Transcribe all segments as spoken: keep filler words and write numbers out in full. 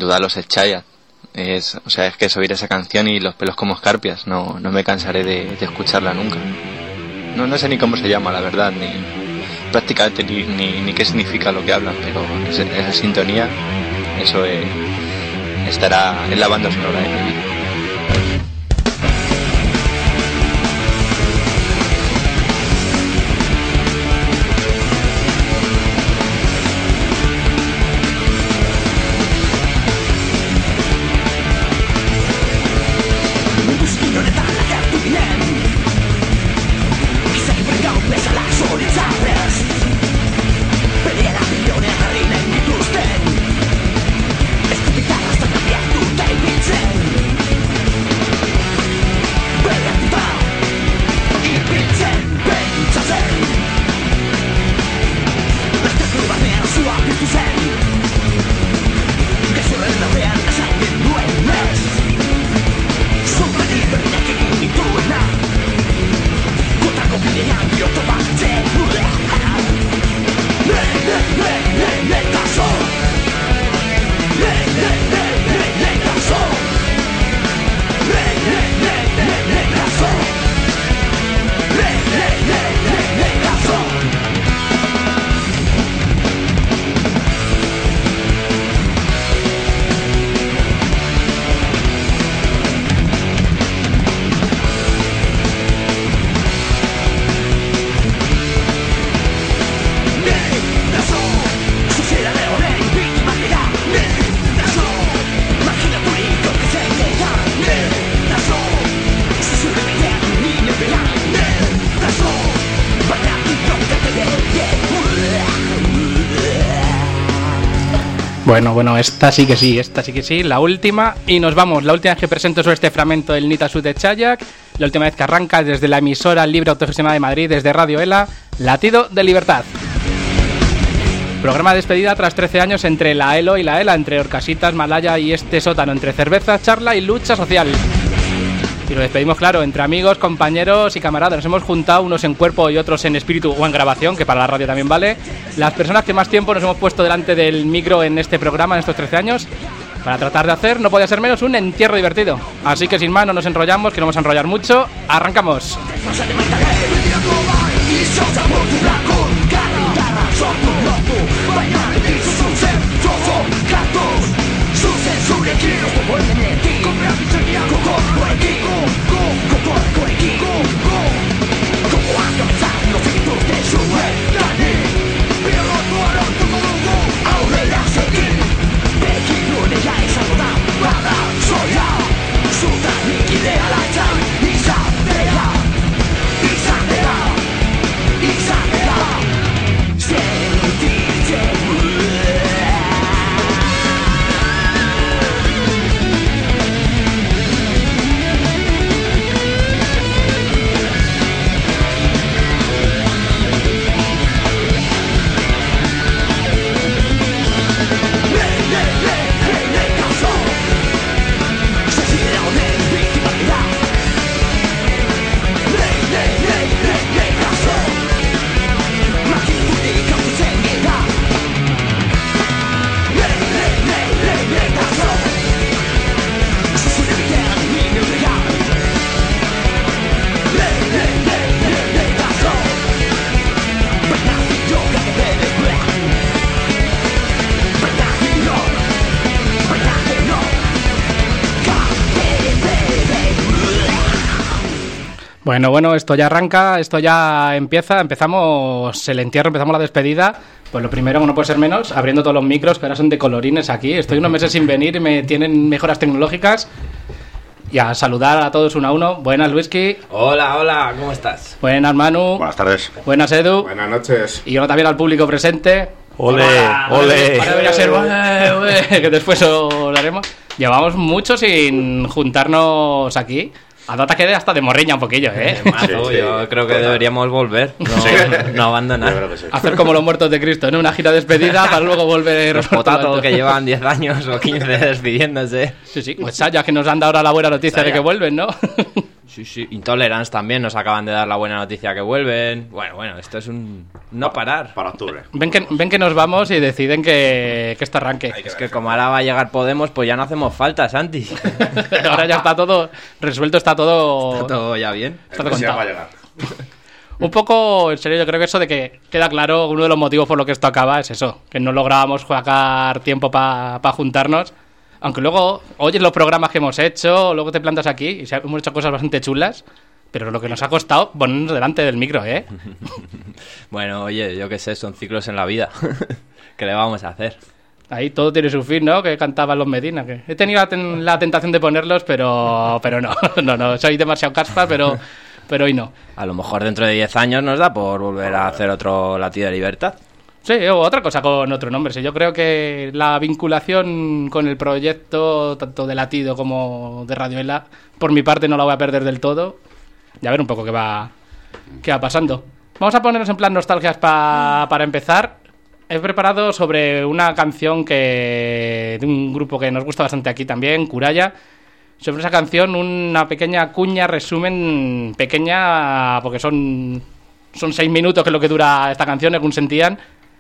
duda los Chaya. Es, o sea, es que es oír esa canción y los pelos como escarpias. No, no me cansaré de, de escucharla nunca. No, no sé ni cómo se llama, la verdad, ni prácticamente ni, ni, ni qué significa lo que hablan, pero esa, esa sintonía, eso eh, estará en la banda sonora de mi vida. Bueno, bueno, esta sí que sí, esta sí que sí, la última. Y nos vamos, la última vez que presento sobre este fragmento del Nitasud de Chayak, la última vez que arranca desde la emisora Libre Autogestionada de Madrid, desde Radio Ela, Latido de Libertad. Programa de despedida tras trece años entre la ELO y la ELA, entre Orcasitas, Malaya y este sótano, entre cerveza, charla y lucha social. Y nos despedimos, claro, entre amigos, compañeros y camaradas. Nos hemos juntado unos en cuerpo y otros en espíritu o en grabación, que para la radio también vale. Las personas que más tiempo nos hemos puesto delante del micro en este programa, en estos trece años, para tratar de hacer, no podía ser menos, un entierro divertido. Así que sin más, no nos enrollamos, que no vamos a enrollar mucho. ¡Arrancamos! Bueno, bueno, esto ya arranca, esto ya empieza, empezamos el entierro, empezamos la despedida. Pues lo primero, como no puede ser menos, abriendo todos los micros, que ahora son de colorines aquí. Estoy unos meses sin venir y me tienen mejoras tecnológicas. Y a saludar a todos uno a uno. Buenas, Luisky. Hola, hola, ¿cómo estás? Buenas, Manu. Buenas tardes. Buenas, Edu. Buenas noches. Y ahora también al público presente. Ole, hola, ole. Ahora debería ser, ole, ole, que después lo haremos. Llevamos mucho sin juntarnos aquí. A data quede hasta de morriña un poquillo, ¿eh? Mazo, sí, sí. Yo creo que deberíamos volver, no, sí. no abandonar. Sí. Hacer como los muertos de Cristo, ¿no? Una gira de despedida para luego volver. Los potatos que llevan diez años o quince despidiéndose. Sí, sí, pues ya que nos han dado ahora la buena noticia Saya. de que vuelven, ¿no? Sí, sí, Intolerance también nos acaban de dar la buena noticia que vuelven. Bueno, bueno, esto es un no parar. Para octubre. Ven que, ven que nos vamos y deciden que, que esto arranque. Que es que como ahora va a llegar Podemos, pues ya no hacemos falta, Santi. Ahora ya está todo resuelto, está todo... Está todo ya bien. Está todo El Mesías contado. va a llegar. Un poco, en serio, yo creo que eso de que queda claro, uno de los motivos por los que esto acaba es eso, que no lográbamos sacar tiempo para pa juntarnos. Aunque luego oyes los programas que hemos hecho, luego te plantas aquí y hemos hecho cosas bastante chulas, pero lo que nos ha costado ponernos delante del micro, ¿eh? Bueno, oye, yo qué sé, son ciclos en la vida. ¿Qué le vamos a hacer? Ahí todo tiene su fin, ¿no? Que cantaban los Medina. Que he tenido la, ten- la tentación de ponerlos, pero pero no, no, no, soy demasiado caspa, pero, pero hoy no. A lo mejor dentro de diez años nos da por volver a hacer otro latido de libertad. Sí, o otra cosa con otro nombre. Sí, yo creo que la vinculación con el proyecto, tanto de Latido como de Radioela, por mi parte no la voy a perder del todo. Y a ver un poco qué va, qué va pasando. Vamos a ponernos en plan nostalgias pa, para empezar. He preparado sobre una canción que de un grupo que nos gusta bastante aquí también, Curaya. Sobre esa canción, una pequeña cuña, resumen pequeña, porque son, son seis minutos que es lo que dura esta canción, según sentían.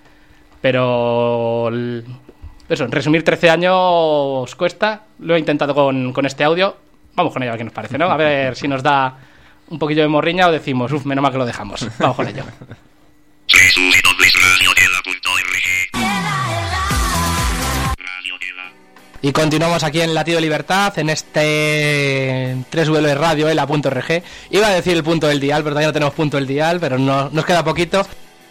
Pero eso, en resumir trece años cuesta. Lo he intentado con, con este audio. Vamos con ello a ver qué nos parece, ¿no? A ver si nos da un poquillo de morriña o decimos, uff, menos mal que lo dejamos. Vamos con ello. Y continuamos aquí en Latido Libertad, en este doble u doble u doble u punto radio ela punto erre ge. Iba a decir el punto del dial, pero todavía no tenemos punto del dial, pero no, nos queda poquito.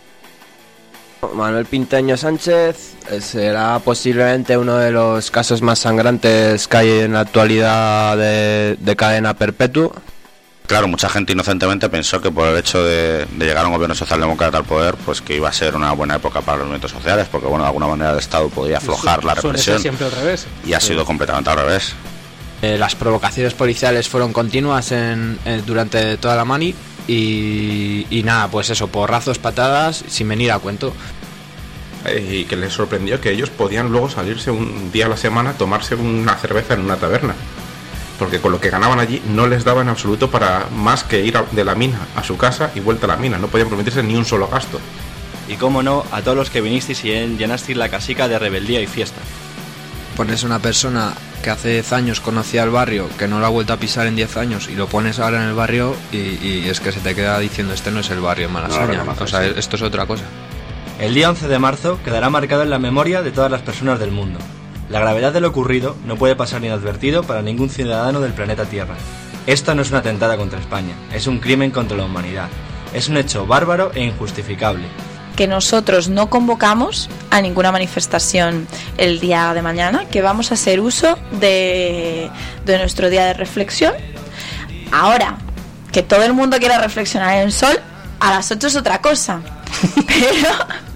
Manuel Pinteño Sánchez será posiblemente uno de los casos más sangrantes que hay en la actualidad de, de cadena perpetua. Claro, mucha gente inocentemente pensó que por el hecho de, de llegar a un gobierno socialdemócrata al poder, pues que iba a ser una buena época para los movimientos sociales, porque bueno, de alguna manera el Estado podía aflojar la Suele ser represión, siempre al revés. y ha sido completamente al revés. Eh, las provocaciones policiales fueron continuas en, en- durante toda la mani y, y nada, pues eso, porrazos, patadas, sin venir a cuento. Eh, y que les sorprendió que ellos podían luego salirse un día a la semana a tomarse una cerveza en una taberna, porque con lo que ganaban allí no les daba en absoluto para más que ir a- de la mina a su casa y vuelta a la mina, no podían permitirse ni un solo gasto. Y cómo no, a todos los que vinisteis y llenasteis la casica de rebeldía y fiesta. Pones a una persona que hace diez años conocía el barrio, que no lo ha vuelto a pisar en diez años, y lo pones ahora en el barrio y, y es que se te queda diciendo, este no es el barrio en Malasaña, No, o sea, sí. esto es otra cosa. El día once de marzo quedará marcado en la memoria de todas las personas del mundo. La gravedad de lo ocurrido no puede pasar inadvertido para ningún ciudadano del planeta Tierra. Esto no es una atentada contra España, es un crimen contra la humanidad. Es un hecho bárbaro e injustificable. Que nosotros no convocamos a ninguna manifestación el día de mañana, que vamos a hacer uso de, de nuestro día de reflexión. Ahora, que todo el mundo quiera reflexionar en el sol, a las ocho es otra cosa. Pero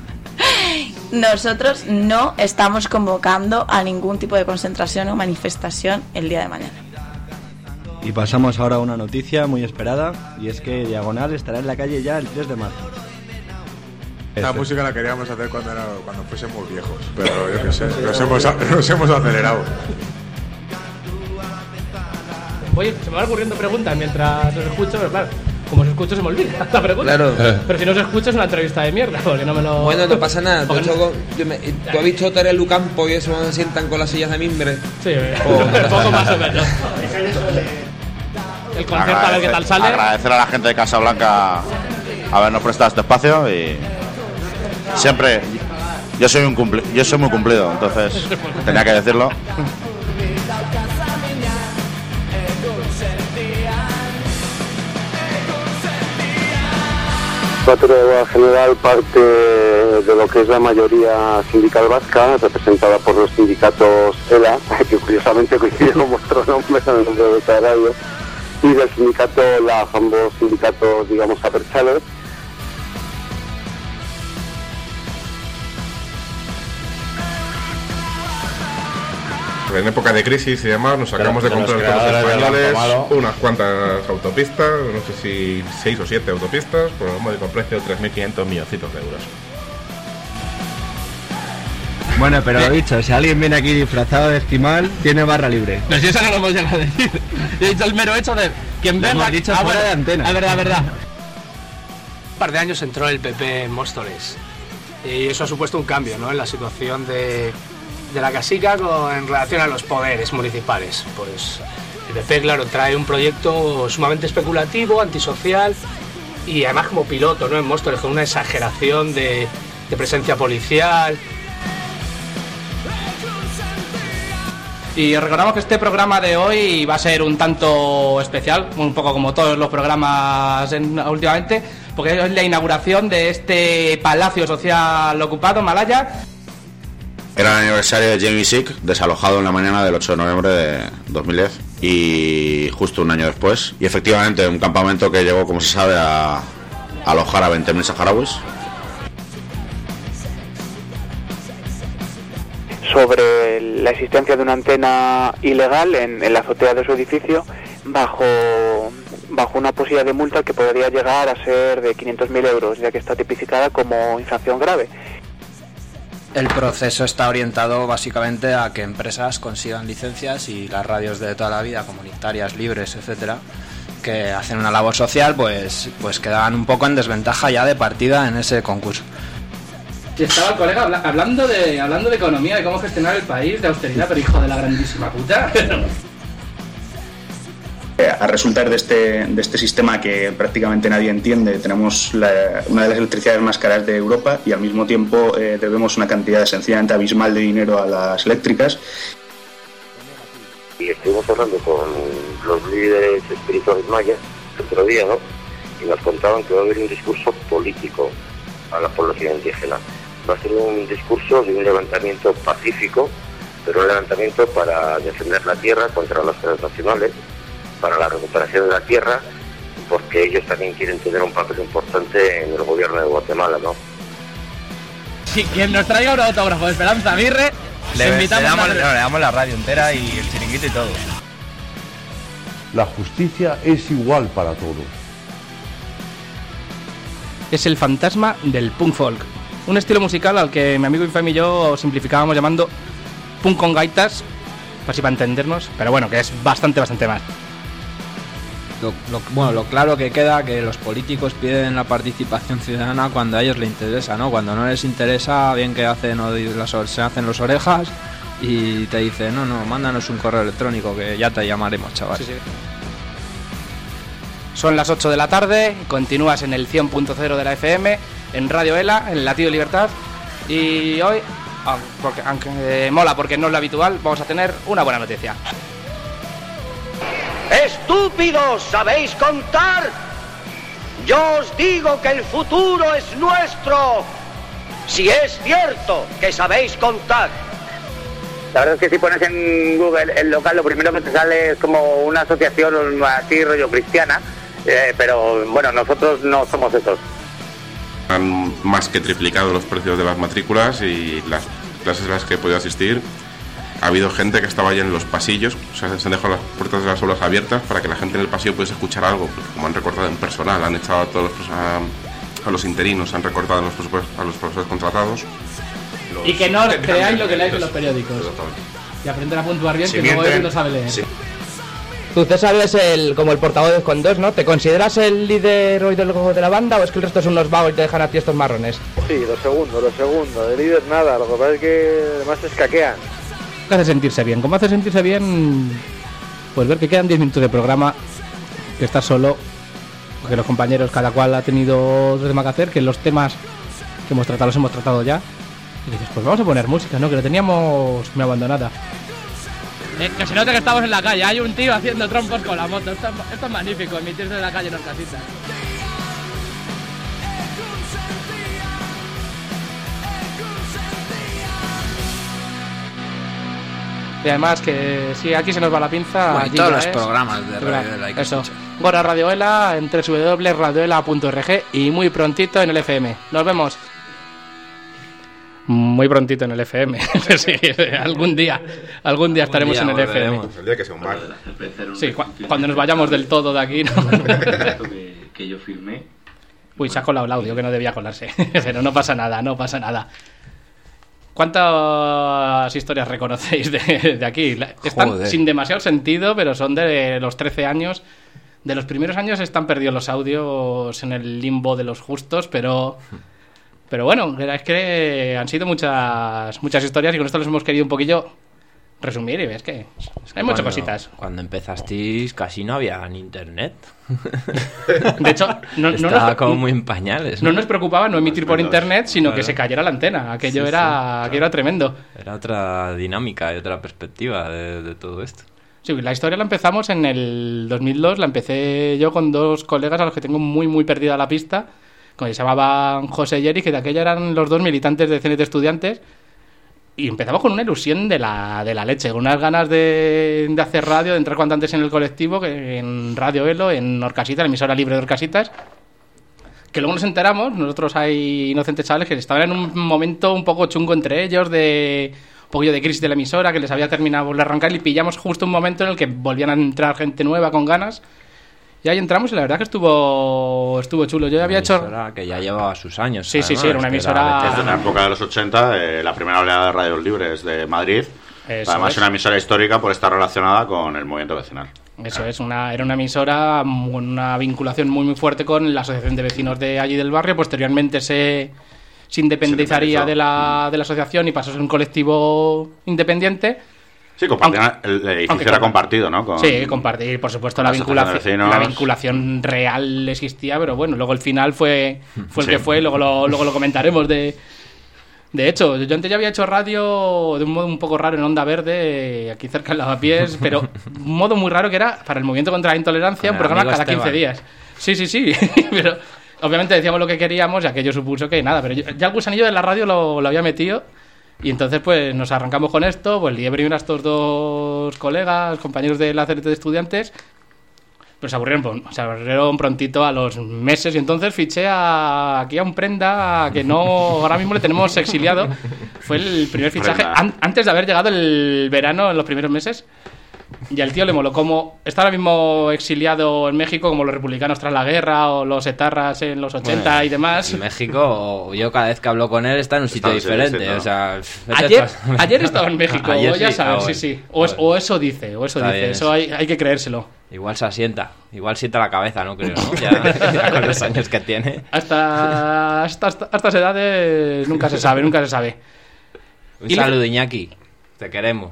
nosotros no estamos convocando a ningún tipo de concentración o manifestación el día de mañana. Y pasamos ahora a una noticia muy esperada, y es que Diagonal estará en la calle ya el tres de marzo. La música la queríamos hacer cuando, era, cuando fuésemos viejos, pero yo qué sé, nos hemos, nos hemos acelerado. Oye, se me van ocurriendo preguntas mientras os escucho, pero claro, como os escucho se me olvida la pregunta. Claro. Pero si no os escucho es una entrevista de mierda, porque no me lo... Bueno, no pasa nada, tú, Porque no- Choco, yo me- tú has visto Terelu Campo y eso cuando se sientan con las sillas de mimbre. Sí, un poco más o menos. El concierto a ver qué tal sale. Agradecer a la gente de Casablanca habernos prestado este espacio y siempre yo soy un cumpli- yo soy muy cumplido, entonces tenía que decirlo. La Teoría General parte de lo que es la mayoría sindical vasca, representada por los sindicatos ELA, que curiosamente coincide con vuestro nombre, con el nombre de esta radio, y del sindicato LA, ambos sindicatos, digamos, aperchados. En época de crisis y demás nos acabamos Pero- de comprar pero todos los los creadores del españoles Banco Malo. unas cuantas autopistas, no sé si seis o siete autopistas, por un módico precio de tres mil quinientos milloncitos de euros. Bueno, pero lo dicho, si alguien viene aquí disfrazado de esquimal, tiene barra libre. No, si eso no lo hemos llegado a decir. He dicho el mero hecho de Quien Lo venga... hemos dicho Ah, fuera bueno, de antena. Es verdad, es verdad. Un par de años entró el P P en Móstoles y eso ha supuesto un cambio, ¿no?, en la situación de, de la casica con, en relación a los poderes municipales. Pues el P P, claro, trae un proyecto sumamente especulativo, antisocial y además como piloto, ¿no?, en Móstoles, con una exageración de, de presencia policial. Y os recordamos que este programa de hoy va a ser un tanto especial, un poco como todos los programas en, últimamente, porque es la inauguración de este Palacio Social ocupado, Malaya. Era el aniversario de Jamie Sick, desalojado en la mañana del ocho de noviembre de dos mil diez, y justo un año después. Y efectivamente, un campamento que llegó, como se sabe, a, a alojar a veinte mil saharauis. Sobre la existencia de una antena ilegal en, en la azotea de su edificio bajo, bajo una posibilidad de multa que podría llegar a ser de quinientos mil euros, ya que está tipificada como infracción grave. El proceso está orientado básicamente a que empresas consigan licencias y las radios de toda la vida, comunitarias, libres, etcétera, que hacen una labor social, pues, pues quedaban un poco en desventaja ya de partida en ese concurso. Y estaba el colega habla- hablando de hablando de economía, de cómo gestionar el país, de austeridad, pero hijo de la grandísima puta. A resultar de este, de este sistema que prácticamente nadie entiende, tenemos la, una de las electricidades más caras de Europa y al mismo tiempo eh, debemos una cantidad sencillamente abismal de dinero a las eléctricas. Y estuvimos hablando con los líderes espirituales mayas el otro día, ¿no? Y nos contaban que va a haber un discurso político a la población indígena. Va a ser un discurso de un levantamiento pacífico, pero un levantamiento para defender la tierra contra las transnacionales, para la recuperación de la tierra, porque ellos también quieren tener un papel importante en el gobierno de Guatemala, ¿no? Si quien nos traiga un autógrafo de Esperanza Aguirre, Le, le invitamos damos, a... le damos la radio entera y el chiringuito y todo. La justicia es igual para todos. Es el fantasma del punk folk, un estilo musical al que mi amigo Infame y yo simplificábamos llamando punk con gaitas, así para entendernos, pero bueno, que es bastante, bastante más. Lo, lo, bueno, lo claro que queda que los políticos piden la participación ciudadana cuando a ellos les interesa, ¿no? Cuando no les interesa, bien que hacen o las, se hacen los orejas y te dicen, no, no, mándanos un correo electrónico que ya te llamaremos, chaval. Sí, sí. Son las ocho de la tarde, continúas en el cien punto cero de la F M, en Radio Ela, en Latido Libertad, y hoy, aunque, aunque mola porque no es lo habitual, vamos a tener una buena noticia. ¡Estúpidos! ¿Sabéis contar? Yo os digo que el futuro es nuestro. Si es cierto que sabéis contar. La verdad es que si pones en Google el local, lo primero que te sale es como una asociación así rollo cristiana, eh, pero bueno, nosotros no somos esos. Han más que triplicado los precios de las matrículas y las clases a las que he podido asistir. Ha habido gente que estaba ya en los pasillos, o sea, se han dejado las puertas de las aulas abiertas para que la gente en el pasillo pudiese escuchar algo, porque como han recortado en personal, han echado a todos los, a, a los interinos, han recortado a los, a los profesores contratados. Y que no creáis lo que leáis en los periódicos. Y aprender a puntuar bien, Si que luego mienten, él no sabe leer. sí. Tú, César, eres el, como el portavoz de Escondos, ¿no? ¿Te consideras el líder o ideólogo de la banda o es que el resto son unos vagos y te dejan a ti estos marrones? Sí, lo segundo, lo segundo. De líder nada, lo que pasa es que además se escaquean. ¿Qué hace sentirse bien? ¿Cómo hace sentirse bien? Pues ver que quedan diez minutos de programa, que estás solo, que los compañeros, cada cual ha tenido otro tema que hacer, que los temas que hemos tratado los hemos tratado ya. Y dices, pues vamos a poner música, ¿no? Que lo teníamos muy abandonada. Eh, que se nota que estamos en la calle, hay un tío haciendo trompos con la moto. Esto, esto es magnífico, emitirse en la calle en las casitas. Y además que si aquí se nos va la pinza, Bueno, allí todos ya los es. programas de Radio Ela hay que Eso. escuchar. Gora Radioela en doble u doble u doble punto radioela punto org y muy prontito en el F M. Nos vemos. Muy prontito en el F M. Sí, algún día, algún día estaremos día en el F M. volveremos. El día que sea un bar. Sí, cu- cuando nos vayamos del todo de aquí, ¿no? que, que yo firmé. Uy, se ha colado el audio que no debía colarse. Pero no pasa nada, no pasa nada. ¿Cuántas historias reconocéis de, de aquí? Están Joder. sin demasiado sentido, pero son de los trece años de los primeros años están perdidos los audios en el limbo de los justos, pero... Pero bueno, es que han sido muchas muchas historias y con esto les hemos querido un poquillo resumir y ves que Es que hay muchas cuando- cositas. Cuando empezasteis casi no había ni internet. De hecho, no, no Estaba nos, como muy en pañales. no nos preocupaba no emitir por Windows. internet, sino que Claro. se cayera la antena. Aquello, Sí, era, sí. aquello era tremendo. Era otra dinámica y otra perspectiva de, de todo esto. Sí, la historia la empezamos en el dos mil dos, la empecé yo con dos colegas a los que tengo muy muy perdida la pista, que se llamaban José y Eric, que de aquella eran los dos militantes de C N T Estudiantes, y empezamos con una ilusión de la, de la leche, con unas ganas de, de hacer radio, de entrar cuanto antes en el colectivo, que en Radio Elo, en Orcasitas, la emisora libre de Orcasitas, que luego nos enteramos, nosotros hay inocentes chavales que estaban en un momento un poco chungo entre ellos, de un poquillo de crisis de la emisora, que les había terminado de arrancar, y pillamos justo un momento en el que volvían a entrar gente nueva con ganas, y ahí entramos y la verdad que estuvo estuvo chulo. Yo ya había Una hecho... emisora que ya llevaba sus años. Sí, sí, sí, era una además, que emisora- Desde la época de los ochenta, eh, la primera oleada de radios libres de Madrid. Eso Además, es. una emisora histórica por estar relacionada con el movimiento vecinal. Eso es, una, era una emisora con una vinculación muy muy fuerte con la asociación de vecinos de allí del barrio. Posteriormente se, se independizaría Se de la, de la asociación y pasó a ser un colectivo independiente. Sí, compartían, el el edificio aunque era compa- compartido, ¿no? Con- Sí, compartir, por supuesto, con la la asociación de vinculación, vecinos. la vinculación real existía, pero bueno, luego el final fue, fue el Sí. que fue, luego lo, luego lo comentaremos. De, de hecho, yo antes ya había hecho radio de un modo un poco raro en Onda Verde, aquí cerca en Lavapiés, pero un modo muy raro que era para el movimiento contra la intolerancia, Con un el programa amigo cada quince Esteban. días. Sí, sí, sí, pero obviamente decíamos lo que queríamos y aquello supuso que nada, pero yo- ya el gusanillo de la radio lo, lo había metido. Y entonces pues nos arrancamos con esto, pues lié primero a estos dos colegas, compañeros de la C N T de estudiantes, pero se aburrieron, pron- se aburrieron prontito a los meses y entonces fiché a, aquí a un prenda que no, ahora mismo le tenemos exiliado. Fue el primer fichaje Prenda. an- antes de haber llegado el verano, en los primeros meses. Y al tío le moló, como está ahora mismo exiliado en México, como los republicanos tras la guerra o los etarras en los ochenta Bueno, y demás. En México, yo cada vez que hablo con él está en un sitio Está en un sitio diferente. distinto, O sea, vete Ayer, pa- ayer estaba en México, Ayer o ya sí, sabes, ah, sí, bueno. sí. O, es- o eso dice, o eso Está dice, bien, eso eso. hay, hay que creérselo. Igual se asienta. Igual sienta la cabeza, ¿no? Creo, ¿no? Ya, ya con los años que tiene. Hasta, hasta, hasta estas edades nunca se sabe, nunca se sabe. Un Y le- saludo, Iñaki. Te queremos.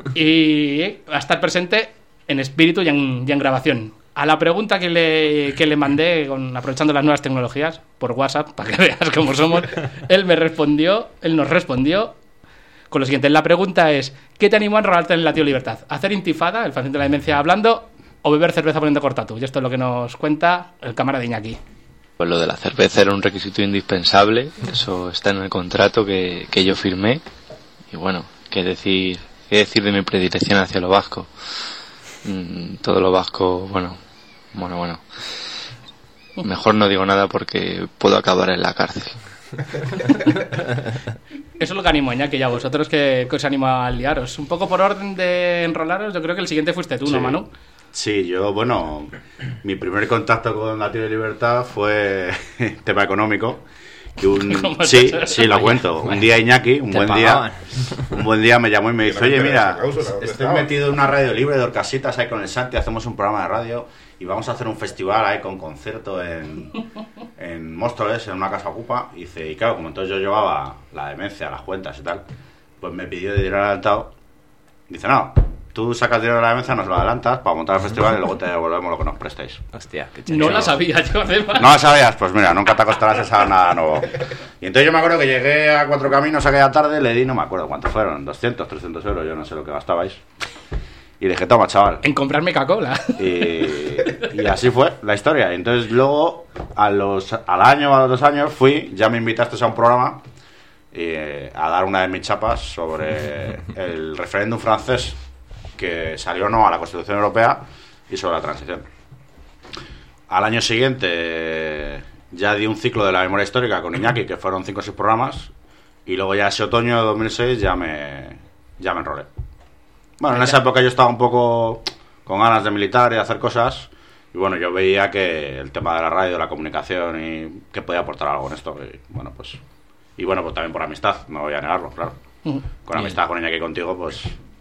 Y a estar presente en espíritu y en, y en grabación. A la pregunta que le, que le mandé, con, aprovechando las nuevas tecnologías, por WhatsApp, para que veas cómo somos, él me respondió, él nos respondió con lo siguiente. La pregunta es, ¿qué te animó a enrolarte en la Tío Libertad? ¿Hacer intifada, el paciente de la demencia hablando, o beber cerveza poniendo cortatu? Y esto es lo que nos cuenta el camarada Iñaki. Pues lo de la cerveza era un requisito indispensable, eso está en el contrato que, que yo firmé. Y bueno, qué decir, qué decir de mi predilección hacia lo vasco. Mm, todo lo vasco, bueno, bueno, bueno. Mejor no digo nada porque puedo acabar en la cárcel. Eso es lo que animo a Iñaki y a vosotros que, que os animo a liaros. Un poco por orden de enrolaros, yo creo que el siguiente fuiste tú, ¿no, Sí. Manu? Sí, yo, bueno, mi primer contacto con la Tío de Libertad fue tema económico. Que un, ¿Cómo es sí, eso? sí, lo cuento. Un día Iñaki, un Te buen pagaban. día, un buen día me llamó y me dice, oye, mira, Cláusula, ¿dónde estoy estaba? metido en una radio libre de Orcasitas ahí con el Santi, hacemos un programa de radio y vamos a hacer un festival ahí con concierto en, en Móstoles, en una casa ocupa. Y dice, y claro, como entonces yo llevaba la demencia, las cuentas y tal, pues me pidió dinero adelantado. Dice, no, tú sacas dinero de la demencia, nos lo adelantas para montar el festival y luego te devolvemos lo que nos prestéis. Hostia, qué No chulo. la sabía yo, además. ¿No la sabías? Pues mira, nunca te acostarás a saber nada nuevo. Y entonces yo me acuerdo que llegué a Cuatro Caminos aquella tarde, le di, no me acuerdo cuánto fueron, doscientos, trescientos euros, yo no sé lo que gastabais. Y le dije, toma, chaval. En comprarme Coca-Cola. Y, y así fue la historia. Y entonces luego, a los, al año o a los dos años, fui, ya me invitaste a un programa eh, a dar una de mis chapas sobre el referéndum francés que salió no a la Constitución Europea y sobre la transición. Al año siguiente eh, ya di un ciclo de la memoria histórica con Iñaki, que fueron cinco o seis programas, y luego ya ese otoño de dos mil seis ya me, ya me enrolé. Bueno, en esa época yo estaba un poco con ganas de militar y de hacer cosas, y bueno, yo veía que el tema de la radio, de la comunicación y que podía aportar algo en esto, y bueno, pues y bueno, pues también por amistad, no voy a negarlo, claro. Con amistad con Iñaki y contigo, pues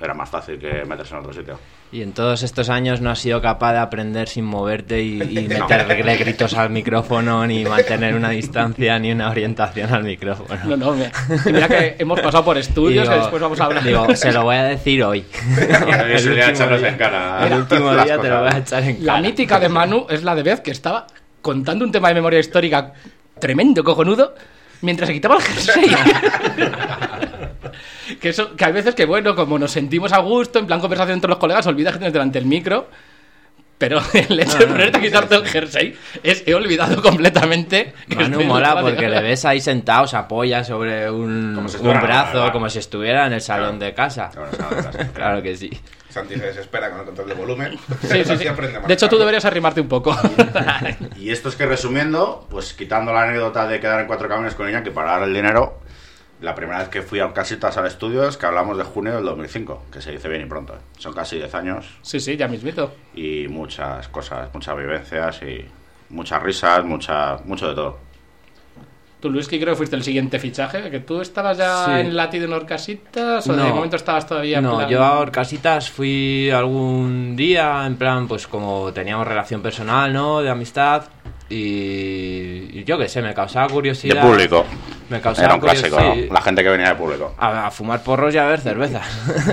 era más fácil que meterse en otro sitio. Y en todos estos años no has sido capaz de aprender sin moverte y, y meterle gritos al micrófono, ni mantener una distancia, ni una orientación al micrófono. No, no, mira, mira que hemos pasado por estudios digo, que después vamos a hablar. Digo, se lo voy a decir hoy. el último día, en cara, el último día te lo voy a echar en cara. La mítica de Manu es la de Beth, que estaba contando un tema de memoria histórica tremendo, cojonudo, mientras se quitaba el jersey. Que eso, que hay veces que, bueno, como nos sentimos a gusto, en plan conversación entre los colegas, olvidas que tienes delante el micro, pero el hecho de ponerte a quitarte el jersey es, he olvidado completamente que Manu mola porque le ves ahí sentado, se apoya sobre un, si un brazo, como si estuviera en el salón de casa. Claro que sí. Santi se desespera con el control de volumen. Sí, sí, sí. De hecho, tú deberías arrimarte un poco. Y esto es que, resumiendo, pues quitando la anécdota de quedar en cuatro camiones con Iñaki para dar el dinero, la primera vez que fui a Casitas al estudio es que hablamos de junio del dos mil cinco, que se dice bien y pronto. Son casi diez años. Sí, sí, ya mismito. Y muchas cosas, muchas vivencias y muchas risas, mucha, mucho de todo. Tú, Luis, que creo que fuiste el siguiente fichaje, que tú estabas ya Sí. en Latido en Orcasitas, o No. de momento estabas todavía en No, plan- yo a Orcasitas fui algún día, en plan, pues como teníamos relación personal, ¿no? De amistad. Y, y yo qué sé, me causaba curiosidad. De público. Me causaba Era un clásico, curiosidad. ¿no? La gente que venía de público. A, a fumar porros y a ver cerveza.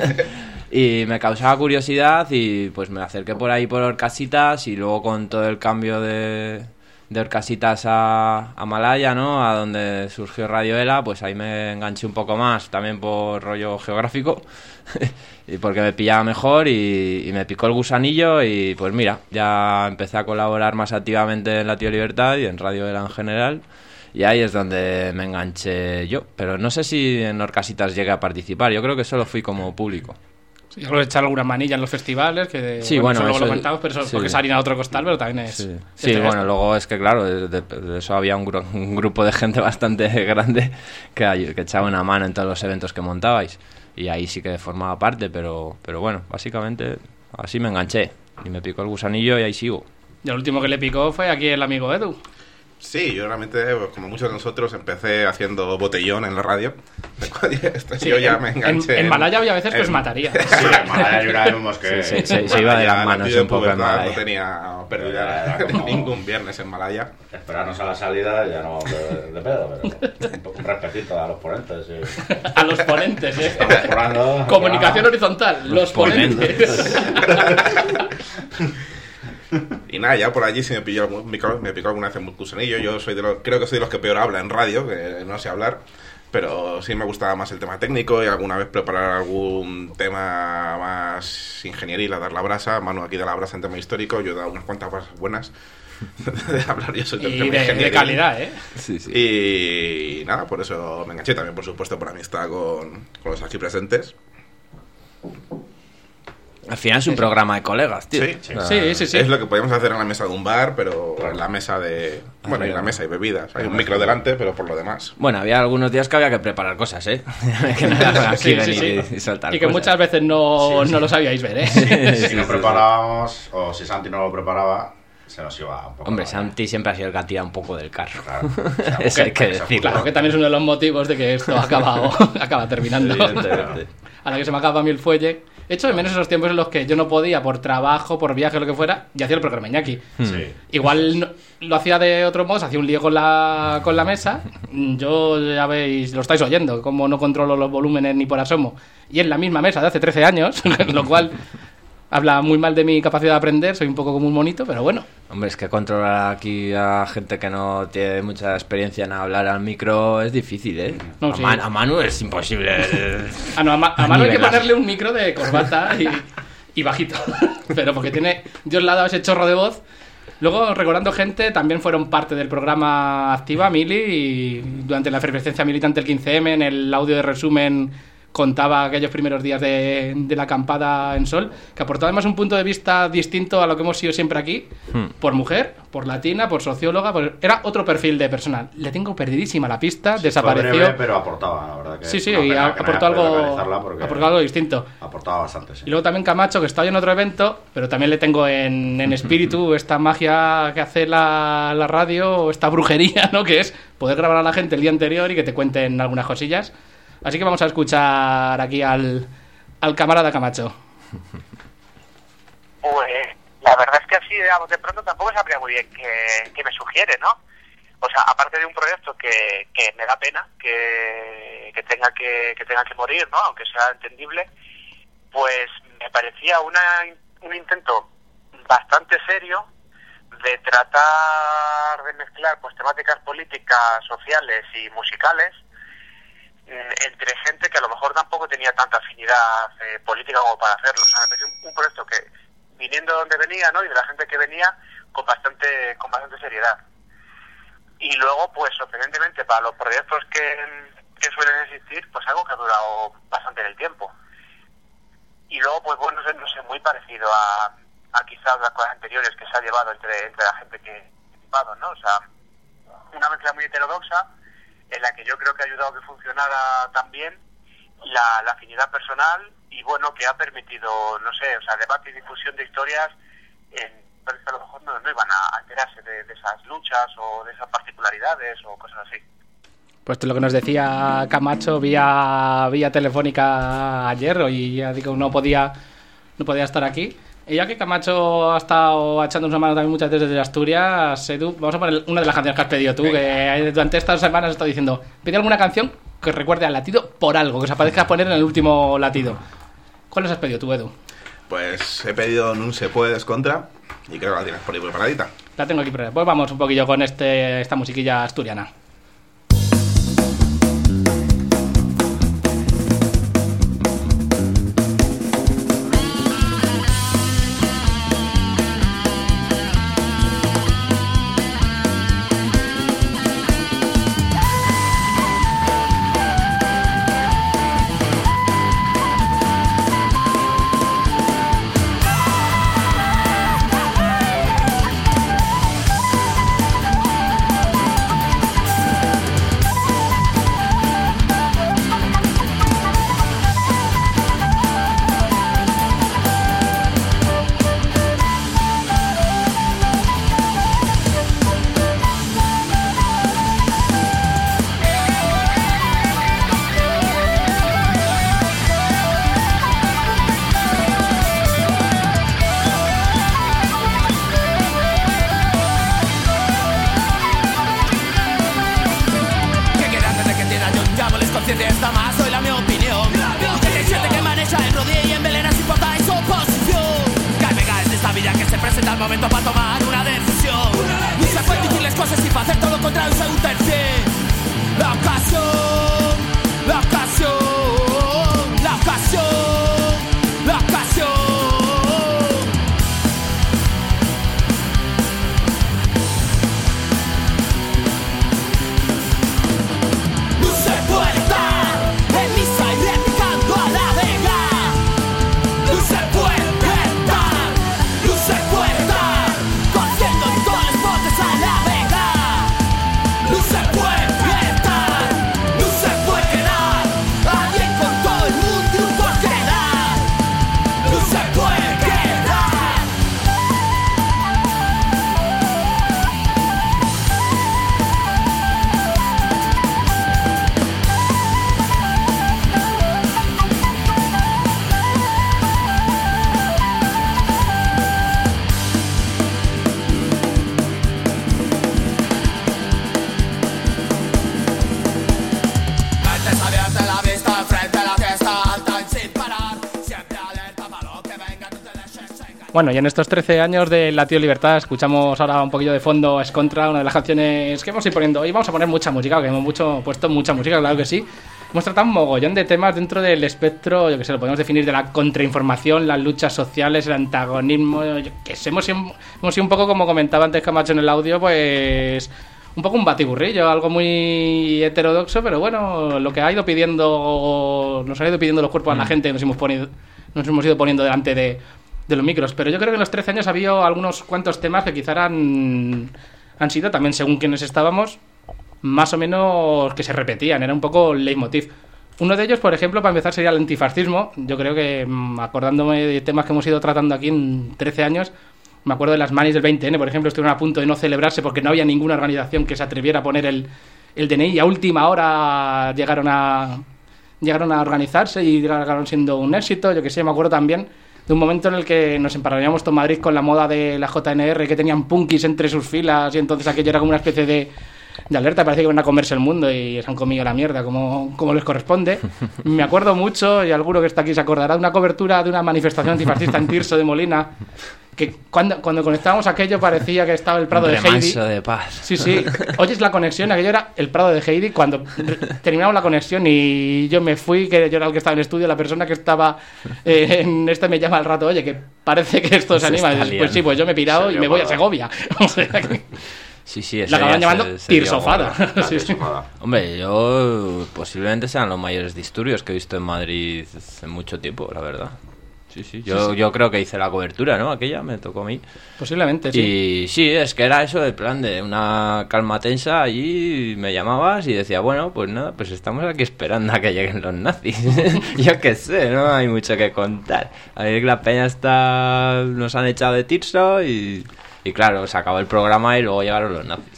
Y me causaba curiosidad y pues me acerqué por ahí por Orcasitas y luego con todo el cambio de, de Orcasitas a, a Malaya, ¿no? A donde surgió Radio Ela, pues ahí me enganché un poco más, también por rollo geográfico, y porque me pillaba mejor y, y me picó el gusanillo y pues mira, ya empecé a colaborar más activamente en La Tío Libertad y en Radio Ela en general. Y ahí es donde me enganché yo. Pero no sé si en Orcasitas llegué a participar. Yo creo que solo fui como público. Sí, yo creo que echar alguna manilla en los festivales, que Sí, bueno, eso luego eso- lo comentamos, pero eso sí. porque es harina de otro costal, pero también es... Sí, es sí, de bueno, esto. luego es que claro, de, de- de eso había un, gru- un grupo de gente bastante grande que, ay- que echaba una mano en todos los eventos que montabais. Y ahí sí que formaba parte, pero, pero bueno, básicamente así me enganché. Y me picó el gusanillo y ahí sigo. Y el último que le picó fue aquí el amigo Edu. Sí, yo realmente, pues, como muchos de nosotros, empecé haciendo botellón en la radio. Esto, Sí, yo ya en- me enganché. en- en Malaya había veces que en- os mataría. Sí, en Malaya yo una vez vimos que... Sí, sí, sí, se iba de las manos nacido un poco en pubertad, Malaya. No tenía pérdida Era como- ningún viernes en Malaya. Esperarnos a la salida ya no de, de pedo, pero un, poco un respetito a los ponentes. Y... A los ponentes, ¿eh? Estamos currando, Comunicación currando. horizontal, los, Los ponentes. Y nada, ya por allí sí me pilló, algún- me picó, me picó alguna vez el gusanillo. Yo soy de los, creo que soy de los que peor habla en radio, que no sé hablar. Pero sí me gustaba más el tema técnico y alguna vez preparar algún tema más ingenieril, a dar la brasa. Manu aquí da la brasa en tema histórico, yo he dado unas cuantas brasas buenas de hablar yo soy del Y tema de- de ingenieril. calidad, ¿eh? Sí, sí. Y nada, por eso me enganché también, por supuesto, por amistad con, con los aquí presentes. Al final es un programa de colegas, tío. Sí, O sea, Es lo que podíamos hacer en la mesa de un bar, pero en la mesa de... Bueno, en la mesa hay bebidas. Hay un micro delante, pero por lo demás. Bueno, había algunos días que había que preparar cosas, ¿eh? Que no era aquí Sí, venir sí, y- sí. y soltar Y que cosas. muchas veces no, no lo sabíais ver, ¿eh? Si no preparábamos, o si Santi no lo preparaba, se nos iba un poco. Hombre, Santi siempre ha sido el que ha tirado un poco del carro. Claro. Eso hay que decirlo. Claro, que también es uno de los motivos de que esto ha acabado, acaba terminando. Evidentemente. A la que se me acaba a mí el fuelle. Echo de menos esos tiempos en los que yo no podía, por trabajo, por viaje, lo que fuera, y hacía el programa Iñaki. Sí. Igual no- lo hacía de otro modo, se hacía un lío con la, con la mesa. Yo, ya veis, lo estáis oyendo, como no controlo los volúmenes ni por asomo. Y en la misma mesa de hace trece años, lo cual habla muy mal de mi capacidad de aprender, soy un poco como un monito, pero bueno. Hombre, es que controlar aquí a gente que no tiene mucha experiencia en hablar al micro es difícil, ¿eh? No, a, sí. Man- a Manu es imposible. Ah, no, a, Ma- a Manu hay que Nivelar. ponerle un micro de corbata y, y bajito. Pero porque tiene... Dios le ha dado ese chorro de voz. Luego, recordando gente, también fueron parte del programa Activa, Mili, y durante la efervescencia militante del quince eme, en el audio de resumen contaba aquellos primeros días de, de la acampada en Sol, que aportó además un punto de vista distinto a lo que hemos sido siempre aquí, por mujer, por latina, por socióloga, por- era otro perfil de personal. Le tengo perdidísima la pista, Fue desapareció. breve, pero aportaba, la verdad. Que Sí, sí, una y pena a- que no aportó haya podido algo, localizarla porque aportó algo distinto. Aportaba bastante, sí. Y luego también Camacho, que estaba en otro evento, pero también le tengo en, en espíritu esta magia que hace la, la radio, esta brujería, ¿no? Que es poder grabar a la gente el día anterior y que te cuenten algunas cosillas. Así que vamos a escuchar aquí al, al camarada Camacho? Pues la verdad es que así de, de pronto tampoco sabría muy bien qué, qué me sugiere, ¿no? O sea, aparte de un proyecto que, que me da pena que, que tenga que, que tenga que morir, ¿no? Aunque sea entendible, pues me parecía una, un intento bastante serio de tratar de mezclar pues temáticas políticas, sociales y musicales entre gente que a lo mejor tampoco tenía tanta afinidad eh, política como para hacerlo. O sea, me pareció un, un proyecto que, viniendo de donde venía, ¿no? Y de la gente que venía, con bastante con bastante seriedad. Y luego, pues, sorprendentemente, para los proyectos que, que suelen existir, pues algo que ha durado bastante en el tiempo. Y luego, pues, bueno, no sé, no sé muy parecido a, a quizás las cosas anteriores que se ha llevado entre, entre la gente que ha participado, ¿no? O sea, una mezcla muy heterodoxa, en la que yo creo que ha ayudado a que funcionara también la, la afinidad personal y, bueno, que ha permitido, no sé, o sea, debate y difusión de historias en que a lo mejor no, no iban a enterarse de, de esas luchas o de esas particularidades o cosas así. Pues lo que nos decía Camacho vía vía telefónica ayer, y ya digo, no podía no podía estar aquí. Y ya que Camacho ha estado echando una mano también muchas veces desde Asturias, Edu, vamos a poner una de las canciones que has pedido tú, que durante estas semanas has estado diciendo, pide alguna canción que recuerde al latido por algo, que se aparezca a poner en el último latido. ¿Cuáles has pedido tú, Edu? Pues he pedido No se puede descontra y creo que la tienes por ahí preparadita. La tengo aquí preparada. Pues vamos un poquillo con este esta musiquilla asturiana. Bueno, y en estos trece años de Latido Libertad escuchamos ahora un poquillo de fondo Es Contra, una de las canciones que hemos ido poniendo. Hoy vamos a poner mucha música, que hemos mucho, puesto mucha música, claro que sí. Hemos tratado un mogollón de temas dentro del espectro, yo que sé, lo podemos definir de la contrainformación, las luchas sociales, el antagonismo, yo que sé, hemos sido, hemos sido un poco, como comentaba antes Camacho en el audio, pues un poco un batiburrillo, algo muy heterodoxo, pero bueno, lo que ha ido pidiendo, nos ha ido pidiendo los cuerpos a la gente, nos hemos, ponido, nos hemos ido poniendo delante de... de los micros, pero yo creo que en los trece años había algunos cuantos temas que quizá han, han sido, también según quienes estábamos, más o menos que se repetían, era un poco el leitmotiv. Uno de ellos, por ejemplo, para empezar, sería el antifascismo. Yo creo que, acordándome de temas que hemos ido tratando aquí en trece años, me acuerdo de las manis del veinte ene, por ejemplo, estuvieron a punto de no celebrarse porque no había ninguna organización que se atreviera a poner el, el D N I, y a última hora llegaron a... llegaron a organizarse y llegaron siendo un éxito. Yo que sé, me acuerdo también de un momento en el que nos emparanoiamos todo Madrid con la moda de la J N R, que tenían punkis entre sus filas, y entonces aquello era como una especie de, de alerta, parecía que iban a comerse el mundo y se han comido la mierda como, como les corresponde. Me acuerdo mucho, y alguno que está aquí se acordará, de una cobertura de una manifestación antifascista en Tirso de Molina, que cuando, cuando conectábamos aquello parecía que estaba el Prado Un de Heidi. remanso de paz. Sí, sí. Oyes la conexión, aquello era el Prado de Heidi. Cuando terminamos la conexión y yo me fui, que yo era el que estaba en el estudio, la persona que estaba eh, en este me llama al rato, oye, que parece que esto se, se anima. Y pues sí, pues yo me he pirado y me voy a Segovia. O sea que... Sí, sí, la acaban llamando Tirsofada. Sí, sí. Hombre, yo posiblemente sean los mayores disturbios que he visto en Madrid en mucho tiempo, la verdad. Sí, sí. Yo, sí, sí. yo creo que hice la cobertura, ¿no? Aquella me tocó a mí. Posiblemente, sí. Y sí, es que era eso, el plan de una calma tensa. Allí me llamabas y decía, bueno, pues nada, pues estamos aquí esperando a que lleguen los nazis. Yo qué sé, no hay mucho que contar. Ahí la peña está, nos han echado de Tirso y, y claro, se acabó el programa y luego llegaron los nazis.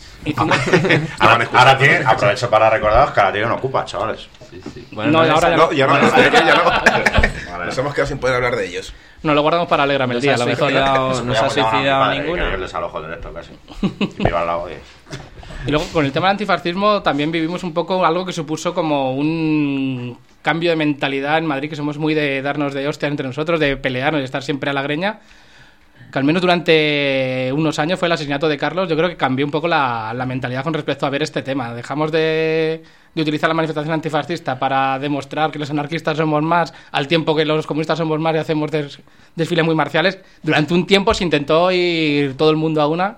ahora, ahora tiene, aprovecho para recordaros que ahora tiene un ocupa, chavales. Sí, sí. Bueno, no, no, ahora ya no. no, ya no, bueno, ya no. Vale. Nos hemos quedado sin poder hablar de ellos. Nos lo guardamos para alegrarme el día, a lo mejor. ¿No, ¿no se ha suicidado ninguna? Yo les alojo directo casi. Y viva al lado de... Y luego, con el tema del antifascismo, también vivimos un poco algo que supuso como un cambio de mentalidad en Madrid, que somos muy de darnos de hostia entre nosotros, de pelearnos, de estar siempre a la greña. Que al menos durante unos años fue el asesinato de Carlos. Yo creo que cambió un poco la, la mentalidad con respecto a ver este tema. Dejamos de, de utilizar la manifestación antifascista para demostrar que los anarquistas somos más, al tiempo que los comunistas somos más y hacemos des, desfiles muy marciales. Durante un tiempo se intentó ir todo el mundo a una.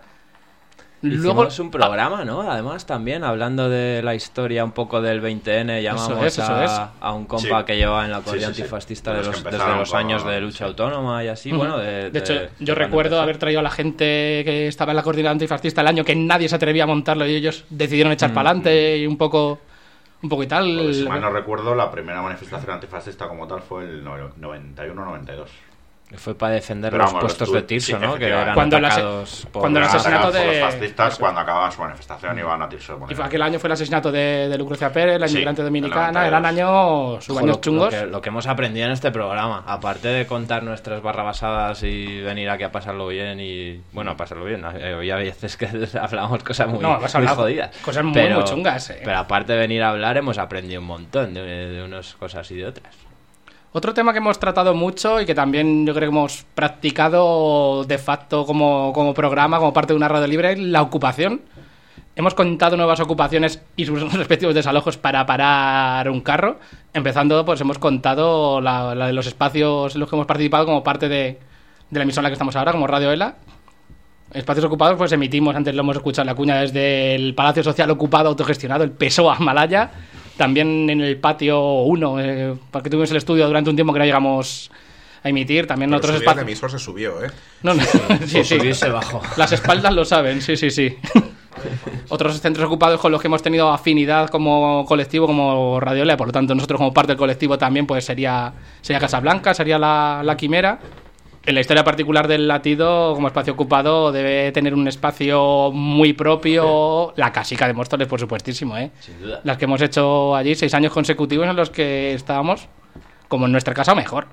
Luego es un programa, ¿no? Además, también hablando de la historia un poco del veinte ene, llamamos eso es, eso a, es. a un compa sí. que lleva en la corrida sí, sí, sí. antifascista de de los los, desde los años con... de lucha sí. autónoma y así. Uh-huh. Bueno, de, de, de hecho, de yo recuerdo haber traído a la gente que estaba en la corrida antifascista el año que nadie se atrevía a montarlo y ellos decidieron echar mm. para adelante y un poco un poco y tal. Pues, si mal no recuerdo, la primera manifestación antifascista como tal fue el noventa y uno noventa y dos. Fue para defender Pero, los vamos, puestos los, de Tirso, sí, ¿no? Que eran cuando atacados la, por... Cuando el asesinato de... Por los fascistas, cuando acababan su manifestación, iban a Tirso. Y fue aquel año fue el asesinato de, de Lucrecia Pérez, la inmigrante sí, dominicana. Eran años, sus años chungos. Lo que, lo que hemos aprendido en este programa, aparte de contar nuestras barrabasadas y venir aquí a pasarlo bien y... Bueno, a pasarlo bien. Había veces que hablamos cosas muy, no, muy jodidas. Cosas muy, pero, muy chungas, eh. Pero aparte de venir a hablar, hemos aprendido un montón de, de unas cosas y de otras. Otro tema que hemos tratado mucho y que también yo creo que hemos practicado de facto como, como programa, como parte de una radio libre, es la ocupación. Hemos contado nuevas ocupaciones y sus respectivos desalojos para parar un carro. Empezando, pues hemos contado la, la de los espacios en los que hemos participado como parte de, de la emisora en la que estamos ahora, como Radio ELA. Espacios ocupados, pues emitimos, antes lo hemos escuchado, la cuña desde el Palacio Social Ocupado Autogestionado, el PSOA Malaya. También en el patio uno, eh, porque tuvimos el estudio durante un tiempo que no llegamos a emitir. También Pero otros espacios. espacios. El emisor se subió, ¿eh? No, no, sí, sí. Subirse bajo. Las espaldas lo saben, sí, sí, sí. Otros centros ocupados con los que hemos tenido afinidad como colectivo, como Radiola, por lo tanto nosotros como parte del colectivo también, pues sería, sería Casablanca, sería la, la Quimera. En la historia particular del Latido, como espacio ocupado, debe tener un espacio muy propio. La Casica de Móstoles, por supuestísimo, ¿eh? Sin duda. Las que hemos hecho allí, seis años consecutivos en los que estábamos, como en nuestra casa, mejor.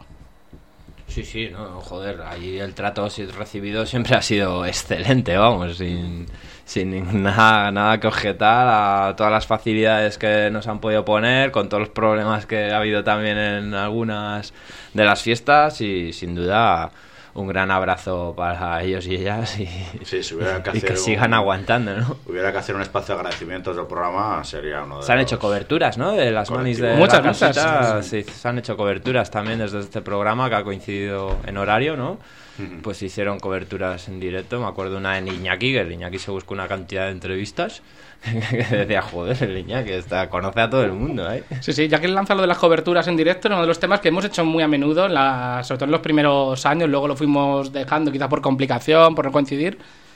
Sí, sí, no, joder, allí el trato recibido siempre ha sido excelente, vamos, sin, sin nada, nada que objetar a todas las facilidades que nos han podido poner, con todos los problemas que ha habido también en algunas de las fiestas y sin duda un gran abrazo para ellos y ellas y, sí, si hubiera que, y que un, sigan aguantando, ¿no? Hubiera que hacer un espacio de agradecimientos del programa, sería uno de Se han los... hecho coberturas, ¿no? De las manis de muchas, la casita, muchas. sí, se han hecho coberturas también desde este programa que ha coincidido en horario, ¿no? Uh-huh. Pues hicieron coberturas en directo. Me acuerdo una en Iñaki, que el Iñaki se buscó una cantidad de entrevistas que decía, joder, el Iñaki está, conoce a todo el mundo, ¿eh? Sí, sí, ya que lanza lo de las coberturas en directo, es uno de los temas que hemos hecho muy a menudo, en la, sobre todo en los primeros años, luego lo fuimos dejando quizás por complicación, por no coincidir,